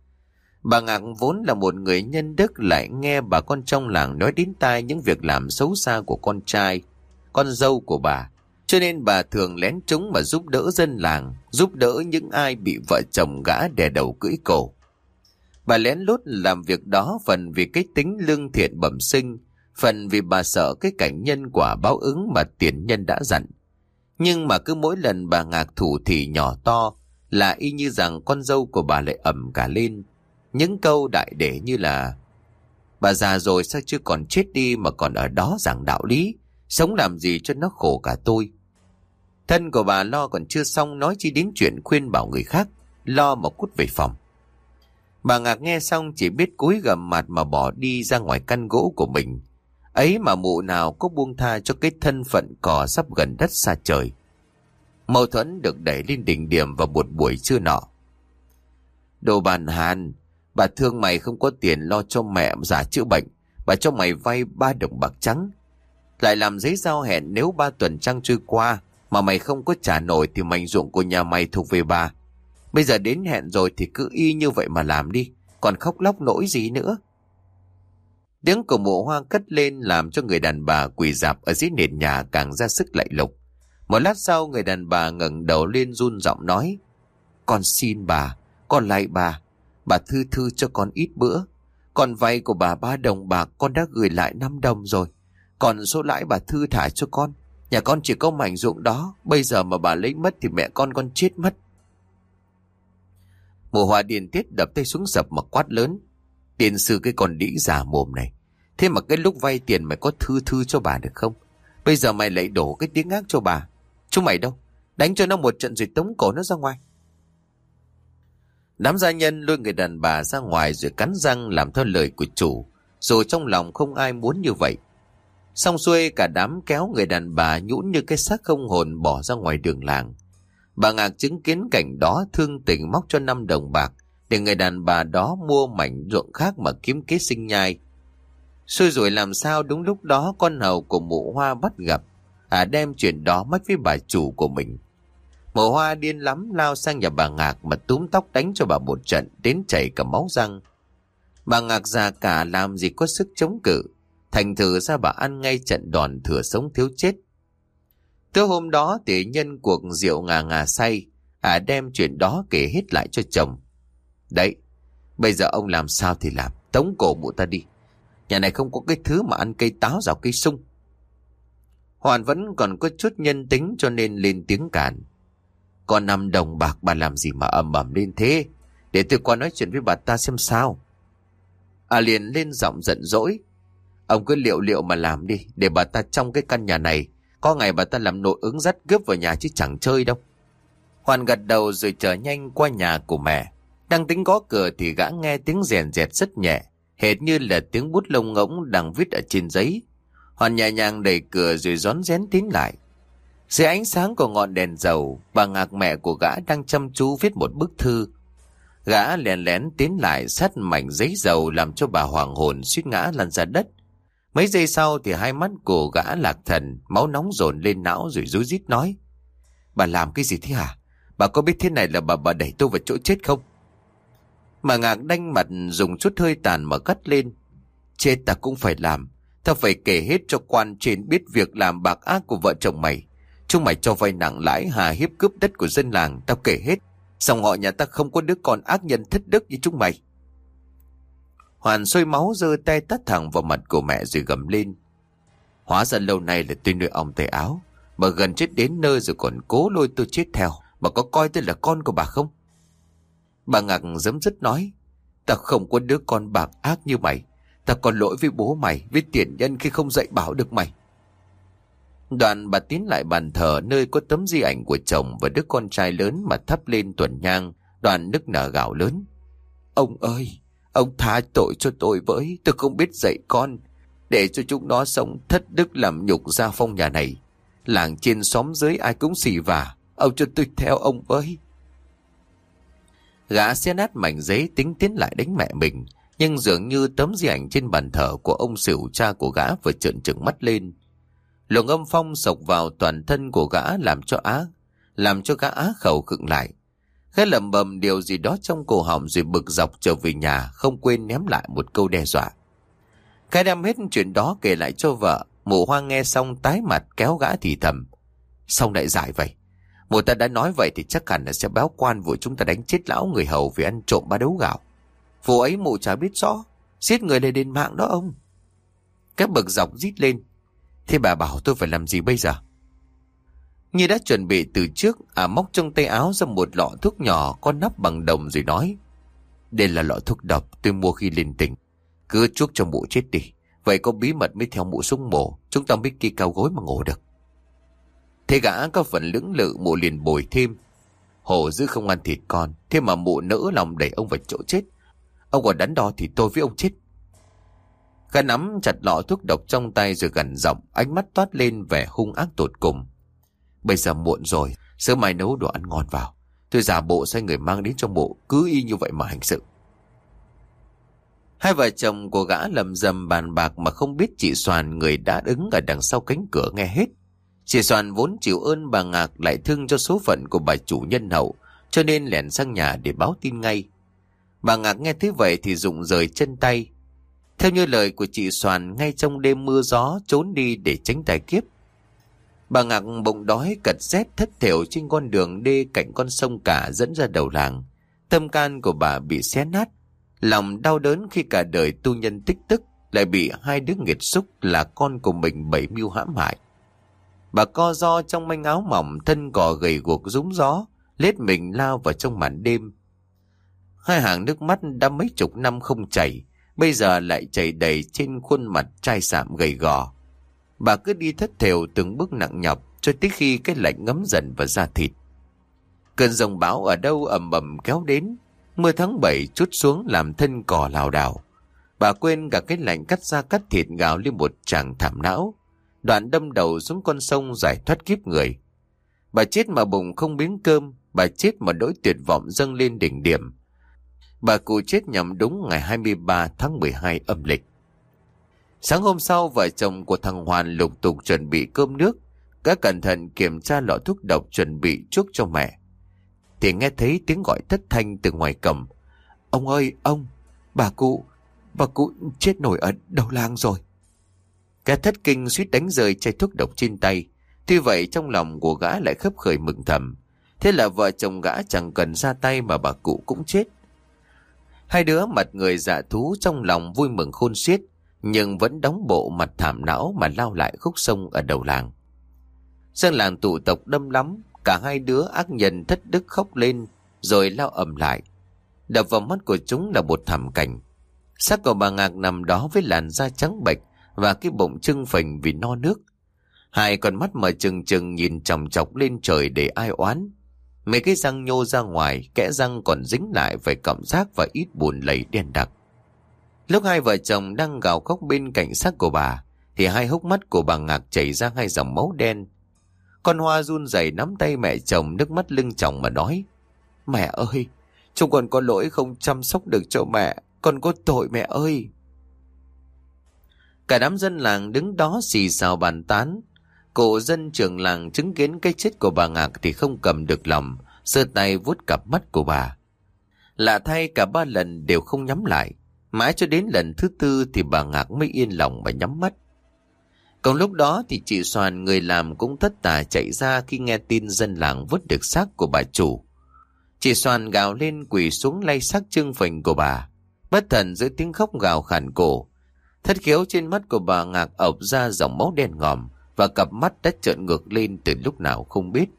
Bà Ngạc vốn là một người nhân đức, lại nghe bà con trong làng nói đến tai những việc làm xấu xa của con trai, con dâu của bà, cho nên bà thường lén trúng mà giúp đỡ dân làng, giúp đỡ những ai bị vợ chồng gã đè đầu cưỡi cổ. Bà lén lút làm việc đó phần vì cái tính lương thiện bẩm sinh, phần vì bà sợ cái cảnh nhân quả báo ứng mà tiền nhân đã dặn. Nhưng mà cứ mỗi lần bà Ngạc thủ thì nhỏ to là y như rằng con dâu của bà lại ầm cả lên. Những câu đại để như là: bà già rồi sao chưa còn chết đi mà còn ở đó giảng đạo lý, sống làm gì cho nó khổ cả tôi. Thân của bà lo còn chưa xong, nói chi đến chuyện khuyên bảo người khác, lo mà cút về phòng. Bà Ngạc nghe xong chỉ biết cúi gằm mặt mà bỏ đi ra ngoài căn gỗ của mình. Ấy mà mụ nào có buông tha cho cái thân phận cò sắp gần đất xa trời. Mâu thuẫn được đẩy lên đỉnh điểm vào một buổi trưa nọ. Đồ bàn hàn, bà thương mày không có tiền lo cho mẹ già chữa bệnh, bà cho mày vay ba đồng bạc trắng, lại làm giấy giao hẹn nếu ba tuần trăng trôi qua mà mày không có trả nổi thì mảnh ruộng của nhà mày thuộc về bà. Bây giờ đến hẹn rồi thì cứ y như vậy mà làm đi, còn khóc lóc nỗi gì nữa. Tiếng của mụ Hoa cất lên làm cho người đàn bà quỳ rạp ở dưới nền nhà càng ra sức lạy lục. Một lát sau, người đàn bà ngẩng đầu lên run giọng nói: con xin bà, con lạy bà, bà thư thư cho con ít bữa. Còn vay của bà ba đồng bạc con đã gửi lại năm đồng rồi, còn số lãi bà thư thả cho con. Nhà con chỉ có mảnh ruộng đó, bây giờ mà bà lấy mất thì mẹ con con chết mất. Mụ Hoa điên tiết đập tay xuống sập mà quát lớn. Tiền sư cái con đĩ già mồm này. Thế mà cái lúc vay tiền mày có thư thư cho bà được không? Bây giờ mày lại đổ cái tiếng ác cho bà. Chúng mày đâu? Đánh cho nó một trận rồi tống cổ nó ra ngoài. Đám gia nhân lôi người đàn bà ra ngoài rồi cắn răng làm theo lời của chủ. Dù trong lòng không ai muốn như vậy. Xong xuôi cả đám kéo người đàn bà nhũn như cái xác không hồn bỏ ra ngoài đường làng. Bà Ngạc chứng kiến cảnh đó thương tình móc cho năm đồng bạc để người đàn bà đó mua mảnh ruộng khác mà kiếm kế sinh nhai. Xui rồi làm sao đúng lúc đó con hầu của mụ Hoa bắt gặp. À đem chuyện đó mách với bà chủ của mình. Mụ Hoa điên lắm lao sang nhà bà Ngạc mà túm tóc đánh cho bà một trận đến chảy cả máu răng. Bà Ngạc già cả làm gì có sức chống cự. Thành thử ra bà ăn ngay trận đòn thừa sống thiếu chết. Tối hôm đó thì nhân cuộc rượu ngà ngà say. À đem chuyện đó kể hết lại cho chồng. Đấy, bây giờ ông làm sao thì làm, tống cổ mụ ta đi. Nhà này không có cái thứ mà ăn cây táo rào cây sung. Hoàn vẫn còn có chút nhân tính cho nên lên tiếng cản. Còn năm đồng bạc bà làm gì mà ầm ầm lên thế? Để tôi qua nói chuyện với bà ta xem sao. À liền lên giọng giận dỗi. Ông cứ liệu liệu mà làm đi, để bà ta trong cái căn nhà này. Có ngày bà ta làm nội ứng dắt cướp vào nhà chứ chẳng chơi đâu. Hoàn gật đầu rồi trở nhanh qua nhà của mẹ. Đang tính gõ cửa thì gã nghe tiếng rèn rẹt rất nhẹ, hệt như là tiếng bút lông ngỗng đang viết ở trên giấy. Hoàn nhẹ nhàng đẩy cửa rồi rón rén tiến lại. Dưới ánh sáng của ngọn đèn dầu, bà Ngạc mẹ của gã đang chăm chú viết một bức thư. Gã lén lén tiến lại sát mảnh giấy dầu làm cho bà hoàng hồn suýt ngã lăn ra đất. Mấy giây sau thì hai mắt của gã lạc thần, máu nóng dồn lên não rồi rúi rít nói. Bà làm cái gì thế hả? Bà có biết thế này là bà bà đẩy tôi vào chỗ chết không? Bà Ngạc đanh mặt dùng chút hơi tàn mà cắt lên. Chết ta cũng phải làm. Ta phải kể hết cho quan trên biết việc làm bạc ác của vợ chồng mày. Chúng mày cho vay nặng lãi hà hiếp cướp đất của dân làng. Tao kể hết. Xong họ nhà ta không có đứa con ác nhân thất đức như chúng mày. Hoàn sôi máu giơ tay tát thẳng vào mặt của mẹ rồi gầm lên. Hóa ra lâu nay là tôi nuôi ong tay áo. Bà gần chết đến nơi rồi còn cố lôi tôi chết theo. Bà có coi tôi là con của bà không? Bà Ngạc giấm dứt nói. Ta không có đứa con bạc ác như mày. Ta còn lỗi với bố mày, với tiền nhân khi không dạy bảo được mày. Đoạn bà tiến lại bàn thờ nơi có tấm di ảnh của chồng và đứa con trai lớn mà thắp lên tuần nhang. Đoạn nức nở gào lớn. Ông ơi, ông tha tội cho tôi với. Tôi không biết dạy con, để cho chúng nó sống thất đức làm nhục gia phong nhà này. Làng trên xóm dưới ai cũng xì vả. Ông cho tôi theo ông với. Gã xé nát mảnh giấy tính tiến lại đánh mẹ mình. Nhưng dường như tấm di ảnh trên bàn thờ của ông Sửu cha của gã vừa trợn trừng mắt lên. Luồng âm phong sộc vào toàn thân của gã làm cho á, làm cho gã á khẩu khựng lại. Gã lẩm bẩm điều gì đó trong cổ họng rồi bực dọc trở về nhà, không quên ném lại một câu đe dọa. Cái đem hết chuyện đó kể lại cho vợ. Mụ Hoa nghe xong tái mặt kéo gã thì thầm. Sao lại giải vậy? Mụ ta đã nói vậy thì chắc hẳn là sẽ báo quan vụ chúng ta đánh chết lão người hầu vì ăn trộm ba đấu gạo. Vụ ấy mụ chả biết rõ. Giết người này đền mạng đó ông. Cái bực dọc rít lên. Thế bà bảo tôi phải làm gì bây giờ? Như đã chuẩn bị từ trước, à móc trong tay áo ra một lọ thuốc nhỏ có nắp bằng đồng rồi nói. Đây là lọ thuốc độc tôi mua khi lên tỉnh. Cứ chuốc cho mụ chết đi. Vậy có bí mật mới theo mụ xuống mổ. Chúng ta mới kê cao gối mà ngủ được. Thế gã có phần lưỡng lự, mụ liền bồi thêm. Hổ dữ không ăn thịt con. Thế mà mụ nỡ lòng đẩy ông vào chỗ chết. Ông còn đắn đo thì tôi với ông chết. Gã nắm chặt lọ thuốc độc trong tay rồi gằn giọng, ánh mắt toát lên vẻ hung ác tột cùng. Bây giờ muộn rồi, sớm mai nấu đồ ăn ngon vào. Tôi giả bộ sai người mang đến cho mụ, cứ y như vậy mà hành sự. Hai vợ chồng của gã lầm rầm bàn bạc mà không biết chị Soàn người đã đứng ở đằng sau cánh cửa nghe hết. Chị Soàn vốn chịu ơn bà Ngạc lại thương cho số phận của bà chủ nhân hậu, cho nên lẻn sang nhà để báo tin ngay. Bà Ngạc nghe thế vậy thì rụng rời chân tay. Theo như lời của chị Soàn, ngay trong đêm mưa gió trốn đi để tránh tai kiếp. Bà Ngạc bụng đói cật rét thất thểu trên con đường đê cạnh con sông cả dẫn ra đầu làng. Tâm can của bà bị xé nát, lòng đau đớn khi cả đời tu nhân tích tức lại bị hai đứa nghiệt xúc là con của mình bẫy mưu hãm hại. Bà co ro trong manh áo mỏng, thân cò gầy guộc rúm gió, lết mình lao vào trong màn đêm. Hai hàng nước mắt đã mấy chục năm không chảy, bây giờ lại chảy đầy trên khuôn mặt trai sạm gầy gò. Bà cứ đi thất thểu từng bước nặng nhọc cho tới khi cái lạnh ngấm dần vào da thịt. Cơn giông bão ở đâu ầm ầm kéo đến, mưa tháng bảy trút xuống làm thân cò lảo đảo. Bà quên cả cái lạnh cắt da cắt thịt gào lên một tràng thảm não, đoạn đâm đầu xuống con sông giải thoát kiếp người. Bà chết mà bụng không miếng cơm, bà chết mà nỗi tuyệt vọng dâng lên đỉnh điểm. Bà cụ chết nhằm đúng ngày hai mươi ba tháng mười hai âm lịch. Sáng hôm sau, vợ chồng của thằng Hoàn lục tục chuẩn bị cơm nước, các cẩn thận kiểm tra lọ thuốc độc chuẩn bị chuốc cho mẹ. Thì nghe thấy tiếng gọi thất thanh từ ngoài cổng. Ông ơi, ông, bà cụ, bà cụ chết nổi ở đầu làng rồi. Cả thất kinh suýt đánh rơi chai thuốc độc trên tay. Tuy vậy trong lòng của gã lại khấp khởi mừng thầm. Thế là vợ chồng gã chẳng cần ra tay mà bà cụ cũng chết. Hai đứa mặt người dạ thú trong lòng vui mừng khôn xiết, nhưng vẫn đóng bộ mặt thảm não mà lao lại khúc sông ở đầu làng. Dân làng tụ tộc đâm lắm, cả hai đứa ác nhân thất đức khóc lên rồi lao ầm lại. Đập vào mắt của chúng là một thảm cảnh. Xác của bà Ngạc nằm đó với làn da trắng bệch và cái bụng trưng phình vì no nước. Hai con mắt mở trừng trừng nhìn chòng chọc lên trời để ai oán. Mấy cái răng nhô ra ngoài, kẽ răng còn dính lại vài cọng rác và ít bùn lầy đen đặc. Lúc hai vợ chồng đang gào khóc bên cạnh xác của bà, thì hai hốc mắt của bà Ngạc chảy ra hai dòng máu đen. Con Hoa run rẩy nắm tay mẹ chồng, nước mắt lưng tròng mà nói: Mẹ ơi, chúng con có lỗi không chăm sóc được cho mẹ, con có tội mẹ ơi. Cả đám dân làng đứng đó xì xào bàn tán. Cụ dân trưởng làng chứng kiến cái chết của bà Ngạc thì không cầm được lòng, giơ tay vuốt cặp mắt của bà. Lạ thay cả ba lần đều không nhắm lại, mãi cho đến lần thứ tư thì bà Ngạc mới yên lòng mà nhắm mắt. Còn lúc đó thì chị Soàn người làm cũng thất tả chạy ra khi nghe tin dân làng vứt được xác của bà chủ. Chị Soàn gào lên quỳ xuống lay xác trưng phình của bà. Bất thần giữa tiếng khóc gào khản cổ, thất khiếu trên mắt của bà Ngạc ộc ra dòng máu đen ngòm và cặp mắt đã trợn ngược lên từ lúc nào không biết.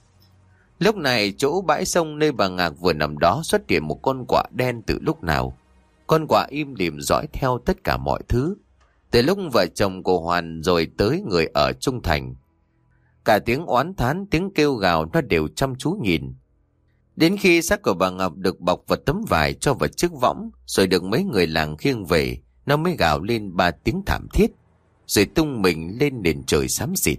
Lúc này chỗ bãi sông nơi bà Ngạc vừa nằm đó xuất hiện một con quạ đen từ lúc nào. Con quạ im lìm dõi theo tất cả mọi thứ. Từ lúc vợ chồng của Hoàn rồi tới người ở Trung Thành, cả tiếng oán thán, tiếng kêu gào nó đều chăm chú nhìn. Đến khi xác của bà Ngọc được bọc vào tấm vải cho vào chiếc võng, rồi được mấy người làng khiêng về, nó mới gào lên ba tiếng thảm thiết, rồi tung mình lên nền trời xám xịt.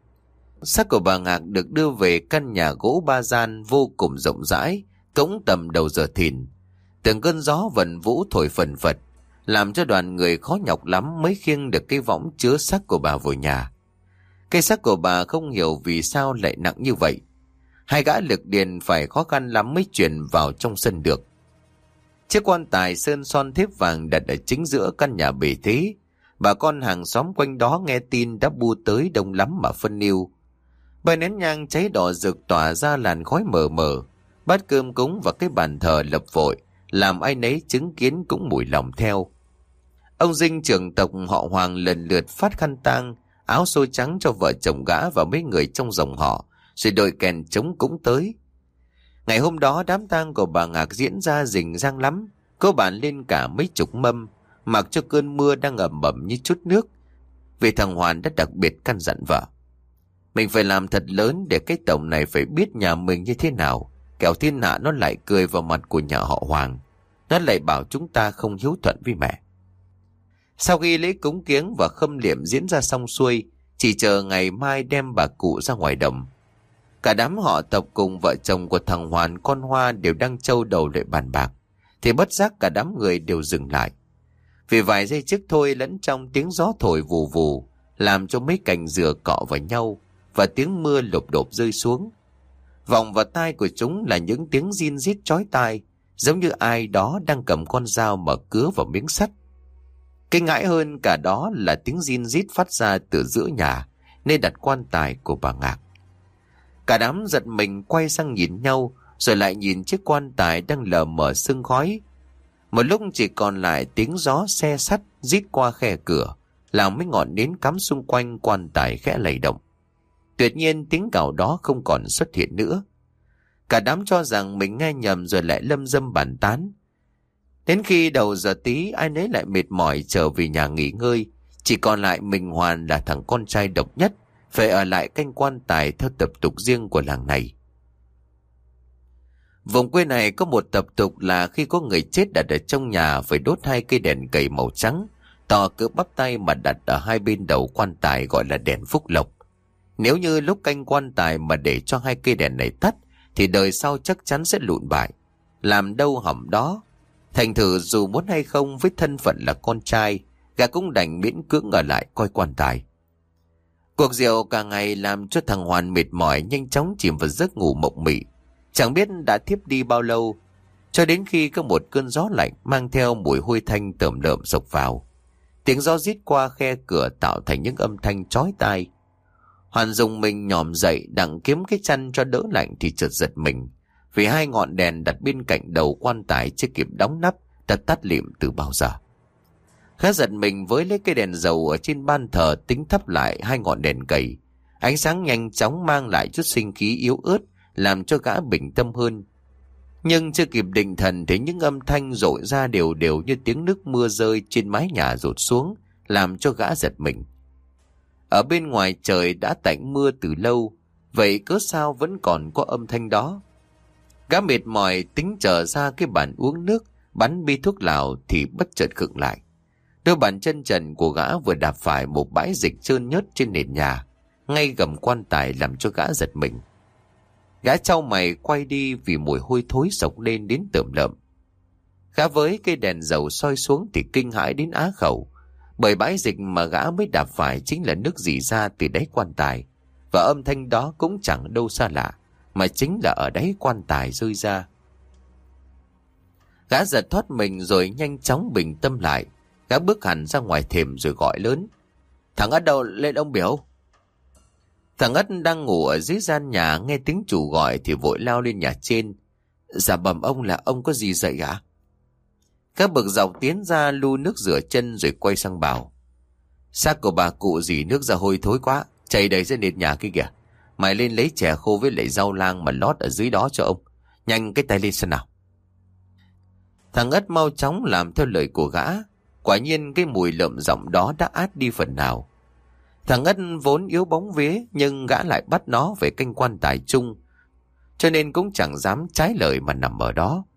Xác của bà Ngạc được đưa về căn nhà gỗ ba gian vô cùng rộng rãi, cổng tầm đầu giờ thìn. Từng cơn gió vần vũ thổi phần phật, làm cho đoàn người khó nhọc lắm mới khiêng được cái võng chứa xác của bà vào nhà. Cây xác của bà không hiểu vì sao lại nặng như vậy. Hai gã lực điền phải khó khăn lắm mới chuyển vào trong sân được. Chiếc quan tài sơn son thép vàng đặt ở chính giữa căn nhà bề thế. Bà con hàng xóm quanh đó nghe tin đã bu tới đông lắm mà phân niu. Bảy nén nhang cháy đỏ rực tỏa ra làn khói mờ mờ. Bát cơm cúng và cái bàn thờ lập vội, làm ai nấy chứng kiến cũng mủi lòng theo. Ông Dinh trưởng tộc họ Hoàng lần lượt phát khăn tang, áo xôi trắng cho vợ chồng gã và mấy người trong dòng họ, rồi đội kèn trống cũng tới. Ngày hôm đó đám tang của bà Ngạc diễn ra rình rang lắm, có bàn lên cả mấy chục mâm, mặc cho cơn mưa đang ẩm ẩm như chút nước. Vì thằng Hoàn đã đặc biệt căn dặn vợ: mình phải làm thật lớn để cái tổng này phải biết nhà mình như thế nào, kẻo thiên hạ nó lại cười vào mặt của nhà họ Hoàng, nó lại bảo chúng ta không hiếu thuận với mẹ. Sau khi lễ cúng kiếng và khâm liệm diễn ra xong xuôi, chỉ chờ ngày mai đem bà cụ ra ngoài đồng. Cả đám họ tộc cùng vợ chồng của thằng Hoàn con Hoa đều đang trâu đầu để bàn bạc, thì bất giác cả đám người đều dừng lại. Vì vài giây trước thôi, lẫn trong tiếng gió thổi vù vù, làm cho mấy cành dừa cọ vào nhau và tiếng mưa lộp độp rơi xuống. Vọng vào tai của chúng là những tiếng rin rít chói tai, giống như ai đó đang cầm con dao mở cứa vào miếng sắt. Kinh hãi hơn cả đó là tiếng rin rít phát ra từ giữa nhà, nơi đặt quan tài của bà Ngạc. Cả đám giật mình quay sang nhìn nhau, rồi lại nhìn chiếc quan tài đang lờ mờ sương khói. Một lúc chỉ còn lại tiếng gió xe sắt rít qua khe cửa, làm mấy ngọn nến cắm xung quanh quan tài khẽ lay động. Tuyệt nhiên tiếng cào đó không còn xuất hiện nữa. Cả đám cho rằng mình nghe nhầm rồi lại lâm dâm bàn tán. Đến khi đầu giờ tí, ai nấy lại mệt mỏi trở về nhà nghỉ ngơi. Chỉ còn lại mình Hoàn là thằng con trai độc nhất, phải ở lại canh quan tài theo tập tục riêng của làng này. Vùng quê này có một tập tục là khi có người chết đặt ở trong nhà phải đốt hai cây đèn cầy màu trắng, to cỡ bắp tay mà đặt ở hai bên đầu quan tài, gọi là đèn phúc lộc. Nếu như lúc canh quan tài mà để cho hai cây đèn này tắt, thì đời sau chắc chắn sẽ lụn bại, làm đâu hỏng đó. Thành thử dù muốn hay không, với thân phận là con trai, gã cũng đành miễn cưỡng ở lại coi quan tài. Cuộc rượu cả ngày làm cho thằng Hoàn mệt mỏi, nhanh chóng chìm vào giấc ngủ mộng mị. Chẳng biết đã thiếp đi bao lâu, cho đến khi có một cơn gió lạnh mang theo mùi hôi tanh tởm lợm sộc vào. Tiếng gió rít qua khe cửa tạo thành những âm thanh chói tai. Hoàn dùng mình nhòm dậy đặng kiếm cái chăn cho đỡ lạnh thì chợt giật mình, vì hai ngọn đèn đặt bên cạnh đầu quan tài chưa kịp đóng nắp đã tắt lịm từ bao giờ. Gã giật mình với lấy cây đèn dầu ở trên ban thờ tính thắp lại hai ngọn đèn cầy. Ánh sáng nhanh chóng mang lại chút sinh khí yếu ớt, làm cho gã bình tâm hơn. Nhưng chưa kịp định thần thì những âm thanh rội ra đều đều như tiếng nước mưa rơi trên mái nhà rột xuống, làm cho gã giật mình. Ở bên ngoài trời đã tạnh mưa từ lâu, vậy cớ sao vẫn còn có âm thanh đó? Gã mệt mỏi tính trở ra cái bàn uống nước, bắn bi thuốc lào thì bất chợt khựng lại. Đôi bàn chân trần của gã vừa đạp phải một bãi dịch trơn nhớt trên nền nhà, ngay gầm quan tài, làm cho gã giật mình. Gã chau mày quay đi vì mùi hôi thối sộc lên đến tởm lợm. Gã với cây đèn dầu soi xuống thì kinh hãi đến á khẩu, bởi bãi dịch mà gã mới đạp phải chính là nước rỉ ra từ đáy quan tài, và âm thanh đó cũng chẳng đâu xa lạ, mà chính là ở đáy quan tài rơi ra. Gã giật thoát mình rồi nhanh chóng bình tâm lại. Gã bước hẳn ra ngoài thềm rồi gọi lớn: "Thằng Ất đâu, lên ông biểu." Thằng Ất đang ngủ ở dưới gian nhà, nghe tiếng chủ gọi thì vội lao lên nhà trên. "Dạ bẩm ông, là ông có gì dậy ạ?" Các bực dọc tiến ra lu nước rửa chân rồi quay sang bảo: "Xác của bà cụ dì nước ra hôi thối quá, chảy đầy ra nền nhà kia kìa. Mày lên lấy chè khô với lại rau lang mà lót ở dưới đó cho ông. Nhanh cái tay lên xem nào." Thằng Ất mau chóng làm theo lời của gã. Quả nhiên cái mùi lợm giọng đó đã át đi phần nào. Thằng Ất vốn yếu bóng vía, nhưng gã lại bắt nó về canh quan tài chung, cho nên cũng chẳng dám trái lời mà nằm ở đó.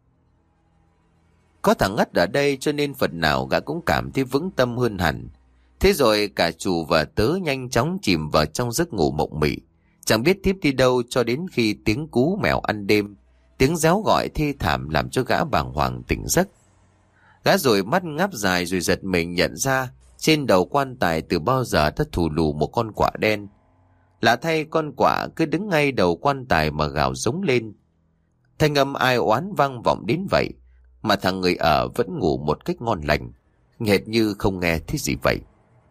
Có thằng Ất ở đây cho nên phần nào gã cũng cảm thấy vững tâm hơn hẳn. Thế rồi cả chủ và tớ nhanh chóng chìm vào trong giấc ngủ mộng mị, chẳng biết tiếp đi đâu, cho đến khi tiếng cú mèo ăn đêm, tiếng réo gọi thê thảm làm cho gã bàng hoàng tỉnh giấc. Gã rồi mắt ngáp dài rồi giật mình nhận ra trên đầu quan tài từ bao giờ đã thù lù một con quạ đen. Lạ thay, con quạ cứ đứng ngay đầu quan tài mà gào giống lên. Thanh âm ai oán vang vọng đến vậy, mà thằng người ở vẫn ngủ một cách ngon lành, hệt như không nghe thấy gì vậy.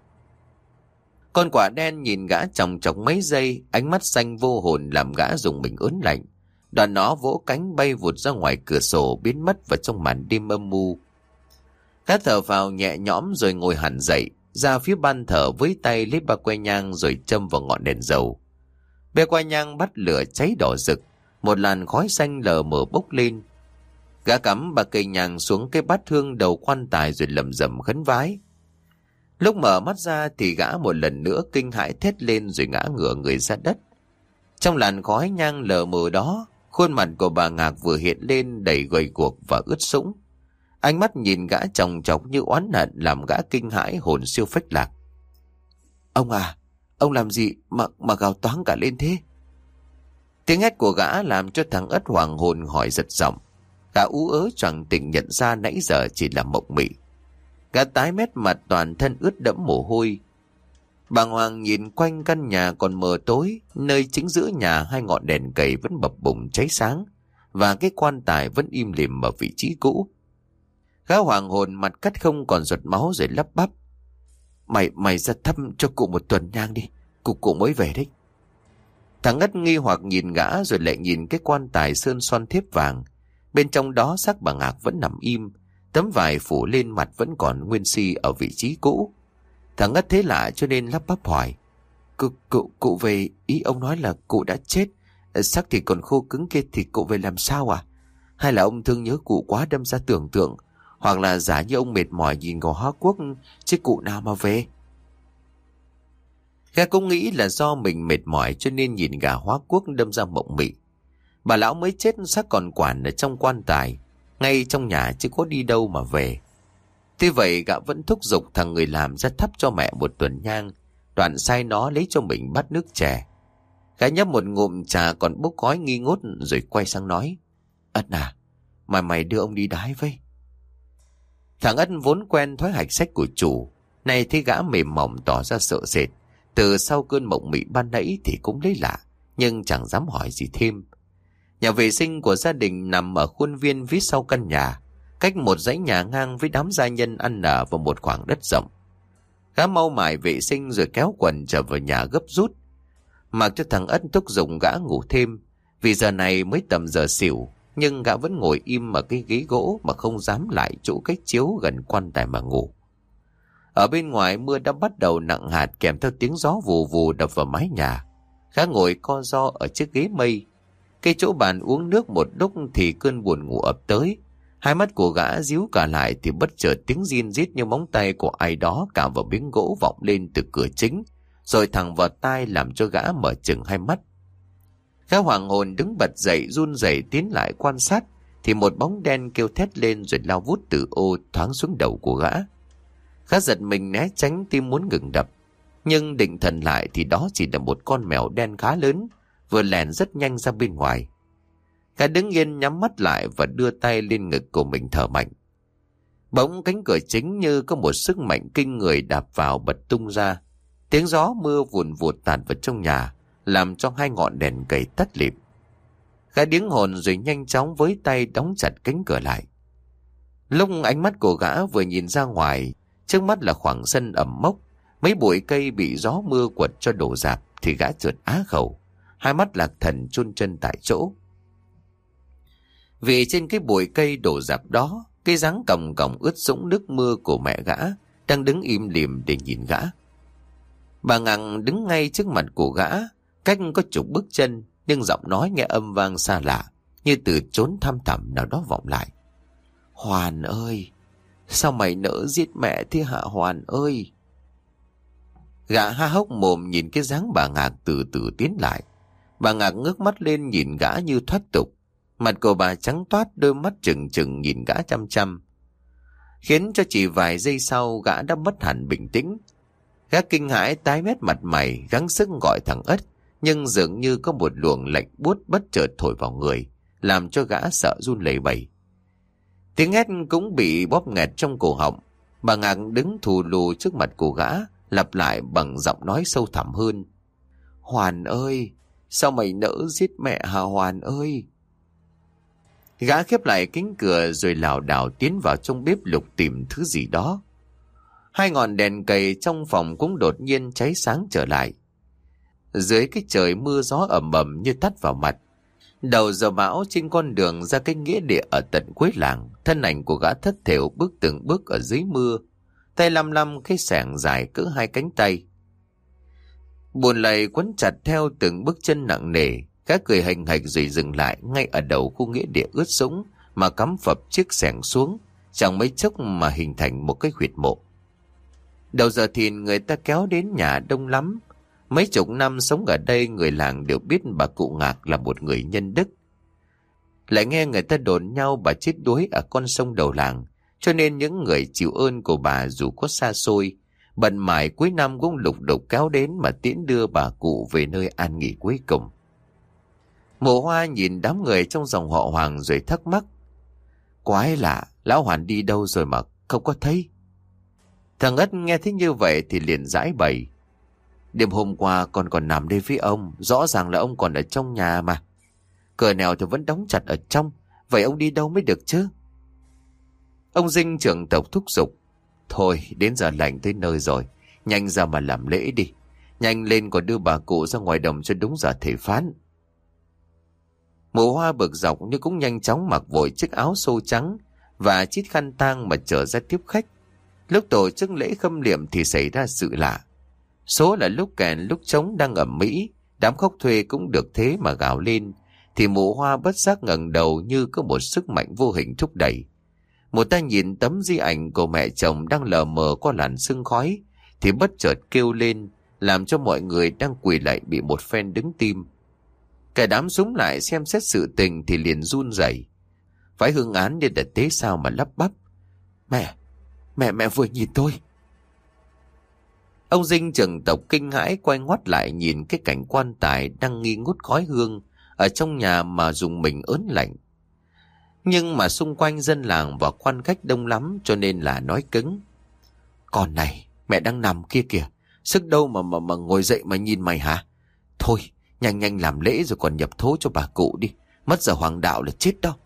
Con quạ đen nhìn gã chòng chọc mấy giây, ánh mắt xanh vô hồn làm gã dùng mình ớn lạnh. Đoạn nó vỗ cánh bay vụt ra ngoài cửa sổ, biến mất vào trong màn đêm âm mưu. Gã thở vào nhẹ nhõm rồi ngồi hẳn dậy, ra phía ban thờ với tay lấy ba que nhang rồi châm vào ngọn đèn dầu. Bê que nhang bắt lửa cháy đỏ rực, một làn khói xanh lờ mờ bốc lên. Gã cắm ba cây nhang xuống cái bát hương đầu quan tài rồi lầm rầm khấn vái. Lúc mở mắt ra thì gã một lần nữa kinh hãi thét lên rồi ngã ngửa người ra đất. Trong làn khói nhang lờ mờ đó, khuôn mặt của bà Ngạc vừa hiện lên đầy gầy guộc và ướt sũng. Ánh mắt nhìn gã chòng chọc như oán hận làm gã kinh hãi hồn siêu phách lạc. "Ông à, ông làm gì mà mà gào toáng cả lên thế?" Tiếng hét của gã làm cho thằng Ất hoàng hồn hỏi giật giọng. Gã ú ớ choàng tỉnh nhận ra nãy giờ chỉ là mộng mị. Gã tái mét mặt, toàn thân ướt đẫm mồ hôi. Bàng hoàng nhìn quanh căn nhà còn mờ tối, nơi chính giữa nhà hai ngọn đèn cầy vẫn bập bùng cháy sáng, và cái quan tài vẫn im lìm ở vị trí cũ. Gã hoàng hồn mặt cắt không còn giọt máu rồi lắp bắp: Mày mày ra thăm cho cụ một tuần nhang đi, cụ cụ mới về đấy." Thằng Ất nghi hoặc nhìn gã rồi lại nhìn cái quan tài sơn son thiếp vàng. Bên trong đó xác bà Ngạc vẫn nằm im, tấm vải phủ lên mặt vẫn còn nguyên si ở vị trí cũ. Thằng Ất thấy lạ cho nên lắp bắp hỏi: Cụ, cụ, cụ về, ý ông nói là cụ đã chết. Xác thì còn khô cứng kia thì cụ về làm sao à? Hay là ông thương nhớ cụ quá đâm ra tưởng tượng, hoặc là giả như ông mệt mỏi nhìn ngò Hóa Quốc, chứ cụ nào mà về. Gã cũng nghĩ là do mình mệt mỏi cho nên nhìn gà Hóa Quốc đâm ra mộng mị. Bà lão mới chết xác còn quản ở trong quan tài, ngay trong nhà chứ có đi đâu mà về. Tuy vậy gã vẫn thúc giục thằng người làm ra thắp cho mẹ một tuần nhang, đoạn sai nó lấy cho mình bát nước chè. Gã nhấp một ngụm trà còn bốc khói nghi ngút rồi quay sang nói: Ất à, mà mày đưa ông đi đái với. Thằng Ất vốn quen thói hạch sách của chủ, nay thấy gã mềm mỏng tỏ ra sợ sệt. Từ sau cơn mộng mị ban nãy thì cũng lấy lạ, nhưng chẳng dám hỏi gì thêm. Nhà vệ sinh của gia đình nằm ở khuôn viên phía sau căn nhà, cách một dãy nhà ngang với đám gia nhân ăn ở vào một khoảng đất rộng. Gã mau mải vệ sinh rồi kéo quần trở vào nhà gấp rút, mặc cho thằng Ất thúc giục gã ngủ thêm, vì giờ này mới tầm giờ xỉu, nhưng gã vẫn ngồi im ở cái ghế gỗ mà không dám lại chỗ cái chiếu gần quan tài mà ngủ. Ở bên ngoài mưa đã bắt đầu nặng hạt kèm theo tiếng gió vù vù đập vào mái nhà. Gã ngồi co ro ở chiếc ghế mây, cái chỗ bàn uống nước một lúc thì cơn buồn ngủ ập tới. Hai mắt của gã díu cả lại thì bất chợt tiếng rin rít như móng tay của ai đó cào vào miếng gỗ vọng lên từ cửa chính, rồi thẳng vào tai làm cho gã mở chừng hai mắt. Gã hoàng hồn đứng bật dậy run rẩy tiến lại quan sát, thì một bóng đen kêu thét lên rồi lao vút từ ô thoáng xuống đầu của gã. Gã giật mình né tránh, tim muốn ngừng đập, nhưng định thần lại thì đó chỉ là một con mèo đen khá lớn, vừa lèn rất nhanh ra bên ngoài. Gã đứng yên nhắm mắt lại và đưa tay lên ngực của mình thở mạnh. Bỗng cánh cửa chính như có một sức mạnh kinh người đạp vào bật tung ra. Tiếng gió mưa vùn vụt tạt vào trong nhà, làm cho hai ngọn đèn cầy tắt lịm. Gã điếng hồn rồi nhanh chóng với tay đóng chặt cánh cửa lại. Lúc ánh mắt của gã vừa nhìn ra ngoài, trước mắt là khoảng sân ẩm mốc, mấy bụi cây bị gió mưa quật cho đổ rạp, thì gã chợt á khẩu, hai mắt lạc thần chôn chân tại chỗ. Vì trên cái bụi cây đổ rạp đó, cái dáng còng còng ướt sũng nước mưa của mẹ gã đang đứng im lìm để nhìn gã. Bà Ngằng đứng ngay trước mặt của gã, cách có chục bước chân, nhưng giọng nói nghe âm vang xa lạ, như từ chốn thăm thẳm nào đó vọng lại. Hoàn ơi, sao mày nỡ giết mẹ thế hả Hoàn ơi? Gã há hốc mồm nhìn cái dáng bà Ngạc từ từ tiến lại. Bà Ngạc ngước mắt lên nhìn gã như thoát tục. Mặt của bà trắng toát, đôi mắt trừng trừng nhìn gã chăm chăm, khiến cho chỉ vài giây sau gã đã mất hẳn bình tĩnh. Gã kinh hãi tái mét mặt mày, gắng sức gọi thằng Ất, nhưng dường như có một luồng lạnh buốt bất chợt thổi vào người, làm cho gã sợ run lẩy bẩy. Tiếng hét cũng bị bóp nghẹt trong cổ họng. Bà Ngạc đứng thù lù trước mặt của gã, lặp lại bằng giọng nói sâu thẳm hơn. Hoàn ơi, sao mày nỡ giết mẹ hả Hoàn ơi? Gã khép lại cánh cửa rồi lảo đảo tiến vào trong bếp lục tìm thứ gì đó. Hai ngọn đèn cầy trong phòng cũng đột nhiên cháy sáng trở lại. Dưới cái trời mưa gió ẩm ẩm như tắt vào mặt. Đầu giờ bão trên con đường ra cái nghĩa địa ở tận cuối làng, thân ảnh của gã thất thểu bước từng bước ở dưới mưa, tay lăm lăm cái xẻng dài cỡ hai cánh tay. Buồn lầy quấn chặt theo từng bước chân nặng nề. Gã cười hành hạch rồi dừng lại ngay ở đầu khu nghĩa địa ướt sũng mà cắm phập chiếc xẻng xuống, chẳng mấy chốc mà hình thành một cái huyệt mộ. Đầu giờ thìn người ta kéo đến nhà đông lắm. Mấy chục năm sống ở đây, người làng đều biết bà cụ Ngạc là một người nhân đức. Lại nghe người ta đồn nhau bà chết đuối ở con sông đầu làng, cho nên những người chịu ơn của bà dù có xa xôi, bận mải cuối năm cũng lục đục kéo đến mà tiễn đưa bà cụ về nơi an nghỉ cuối cùng. Mộ Hoa nhìn đám người trong dòng họ Hoàng rồi thắc mắc. Quái lạ, lão Hoàn đi đâu rồi mà không có thấy? Thằng Ất nghe thấy như vậy thì liền giải bày. Đêm hôm qua con còn nằm đây với ông, rõ ràng là ông còn ở trong nhà mà. Cửa nào thì vẫn đóng chặt ở trong, vậy ông đi đâu mới được chứ? Ông Dinh trưởng tộc thúc giục. Thôi, đến giờ lành tới nơi rồi, nhanh ra mà làm lễ đi. Nhanh lên còn đưa bà cụ ra ngoài đồng cho đúng giờ thầy phán. Mộ Hoa bực dọc nhưng cũng nhanh chóng mặc vội chiếc áo xô trắng và chiếc khăn tang mà trở ra tiếp khách. Lúc tổ chức lễ khâm liệm thì xảy ra sự lạ. Số là lúc kèn lúc trống đang ầm ĩ, đám khóc thuê cũng được thế mà gào lên, thì mụ Hoa bất giác ngẩng đầu như có một sức mạnh vô hình thúc đẩy. Một tay nhìn tấm di ảnh của mẹ chồng đang lờ mờ qua làn sương khói, thì bất chợt kêu lên, làm cho mọi người đang quỳ lại bị một phen đứng tim. Cả đám súng lại xem xét sự tình thì liền run rẩy. Phải Hương Án nên đã tế sao mà lắp bắp: Mẹ, mẹ, mẹ vừa nhìn tôi. Ông Dinh trưởng tộc kinh hãi quay ngoắt lại nhìn cái cảnh quan tài đang nghi ngút khói hương ở trong nhà mà dùng mình ớn lạnh. Nhưng mà xung quanh dân làng và quan khách đông lắm cho nên là nói cứng: Con này, mẹ đang nằm kia kìa, sức đâu mà mà mà ngồi dậy mà nhìn mày hả? Thôi, nhanh nhanh làm lễ rồi còn nhập thố cho bà cụ đi, mất giờ hoàng đạo là chết đâu.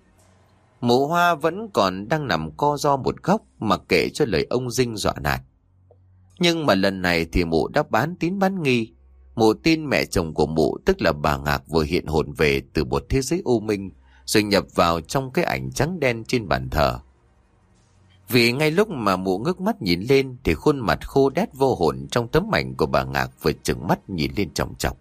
Mụ Hoa vẫn còn đang nằm co ro một góc mặc kệ cho lời ông Dinh dọa nạt. Nhưng mà lần này thì mụ đã bán tín bán nghi. Mụ tin mẹ chồng của mụ, tức là bà Ngạc, vừa hiện hồn về từ một thế giới u minh, rồi nhập vào trong cái ảnh trắng đen trên bàn thờ. Vì ngay lúc mà mụ ngước mắt nhìn lên thì khuôn mặt khô đét vô hồn trong tấm ảnh của bà Ngạc vừa trừng mắt nhìn lên chòng chọc.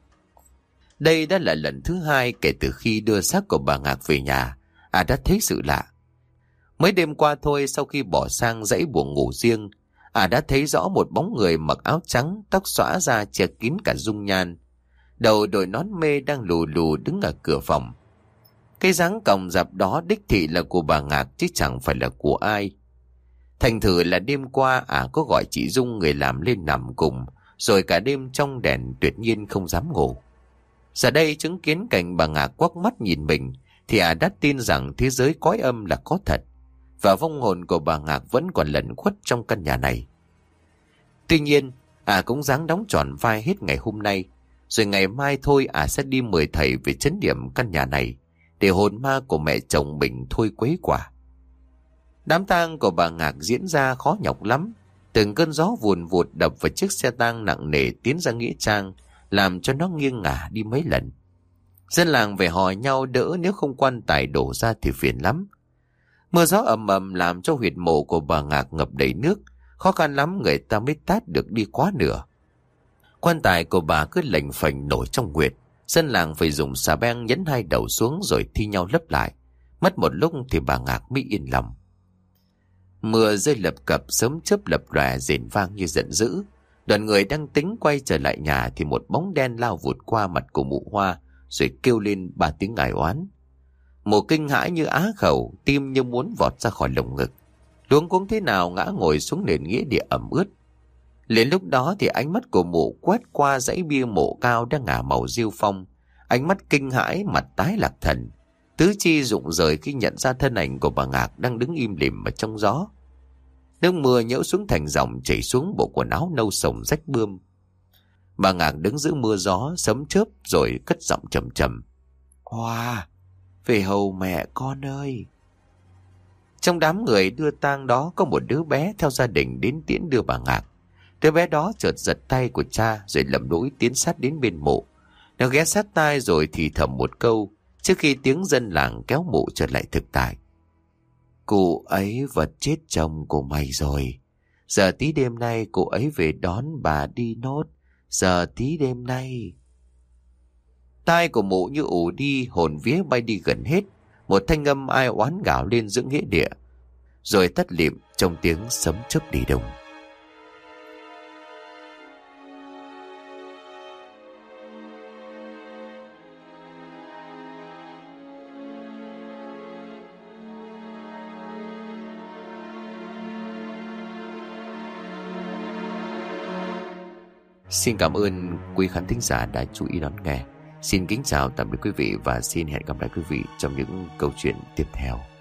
Đây đã là lần thứ hai kể từ khi đưa xác của bà Ngạc về nhà, à đã thấy sự lạ. Mới đêm qua thôi, sau khi bỏ sang dãy buồng ngủ riêng, à đã thấy rõ một bóng người mặc áo trắng, tóc xõa ra che kín cả dung nhan, đầu đội nón mê đang lù lù đứng ở cửa phòng. Cái dáng còng rạp đó đích thị là của bà Ngạc chứ chẳng phải là của ai. Thành thử là đêm qua à có gọi chị Dung người làm lên nằm cùng, rồi cả đêm trong đèn tuyệt nhiên không dám ngủ. Giờ đây chứng kiến cảnh bà Ngạc quắc mắt nhìn mình thì à đã tin rằng thế giới cõi âm là có thật, và vong hồn của bà Ngạc vẫn còn lẩn khuất trong căn nhà này. Tuy nhiên, à cũng dáng đóng tròn vai hết ngày hôm nay, rồi ngày mai thôi à sẽ đi mời thầy về trấn điểm căn nhà này, để hồn ma của mẹ chồng mình thôi quấy quả. Đám tang của bà Ngạc diễn ra khó nhọc lắm. Từng cơn gió vùn vụt đập vào chiếc xe tang nặng nề tiến ra nghĩa trang, làm cho nó nghiêng ngả đi mấy lần. Dân làng về hò nhau đỡ, nếu không quan tài đổ ra thì phiền lắm. Mưa gió ầm ầm làm cho huyệt mộ của bà Ngạc ngập đầy nước, khó khăn lắm người ta mới tát được đi quá nửa. Quan tài của bà cứ lềnh phềnh nổi trong huyệt, dân làng phải dùng xà beng nhấn hai đầu xuống rồi thi nhau lấp lại. Mất một lúc thì bà Ngạc mới yên lòng. Mưa rơi lập cập, sớm chớp lập lòe rền vang như giận dữ. Đoàn người đang tính quay trở lại nhà thì một bóng đen lao vụt qua mặt của mụ Hoa, rồi kêu lên ba tiếng ngài oán. Mụ kinh hãi như á khẩu, tim như muốn vọt ra khỏi lồng ngực, luống cuống thế nào ngã ngồi xuống nền nghĩa địa ẩm ướt. Liền lúc đó thì ánh mắt của mụ quét qua dãy bia mộ cao đang ngả màu diêu phong, ánh mắt kinh hãi, mặt tái lạc thần, tứ chi rụng rời khi nhận ra thân ảnh của bà Ngạc đang đứng im lìm ở trong gió. Nước mưa nhễu xuống thành dòng chảy xuống bộ quần áo nâu sồng rách bươm. Bà Ngạc đứng giữa mưa gió sấm chớp rồi cất giọng trầm trầm: Hoa, về hầu mẹ con ơi. Trong đám người đưa tang đó có một đứa bé theo gia đình đến tiễn đưa bà Ngạc. Đứa bé đó chợt giật tay của cha rồi lầm lũi tiến sát đến bên mộ. Nó ghé sát tai rồi thì thầm một câu trước khi tiếng dân làng kéo mụ trở lại thực tại: Cụ ấy vật chết chồng của mày rồi. Giờ tí đêm nay cụ ấy về đón bà đi nốt. Giờ tí đêm nay. Tai của mụ như ù đi, hồn vía bay đi gần hết. Một thanh âm ai oán gào lên giữa nghĩa địa, rồi tắt lịm trong tiếng sấm chớp đi đông. Xin cảm ơn quý khán thính giả đã chú ý đón nghe. Xin kính chào tạm biệt quý vị và xin hẹn gặp lại quý vị trong những câu chuyện tiếp theo.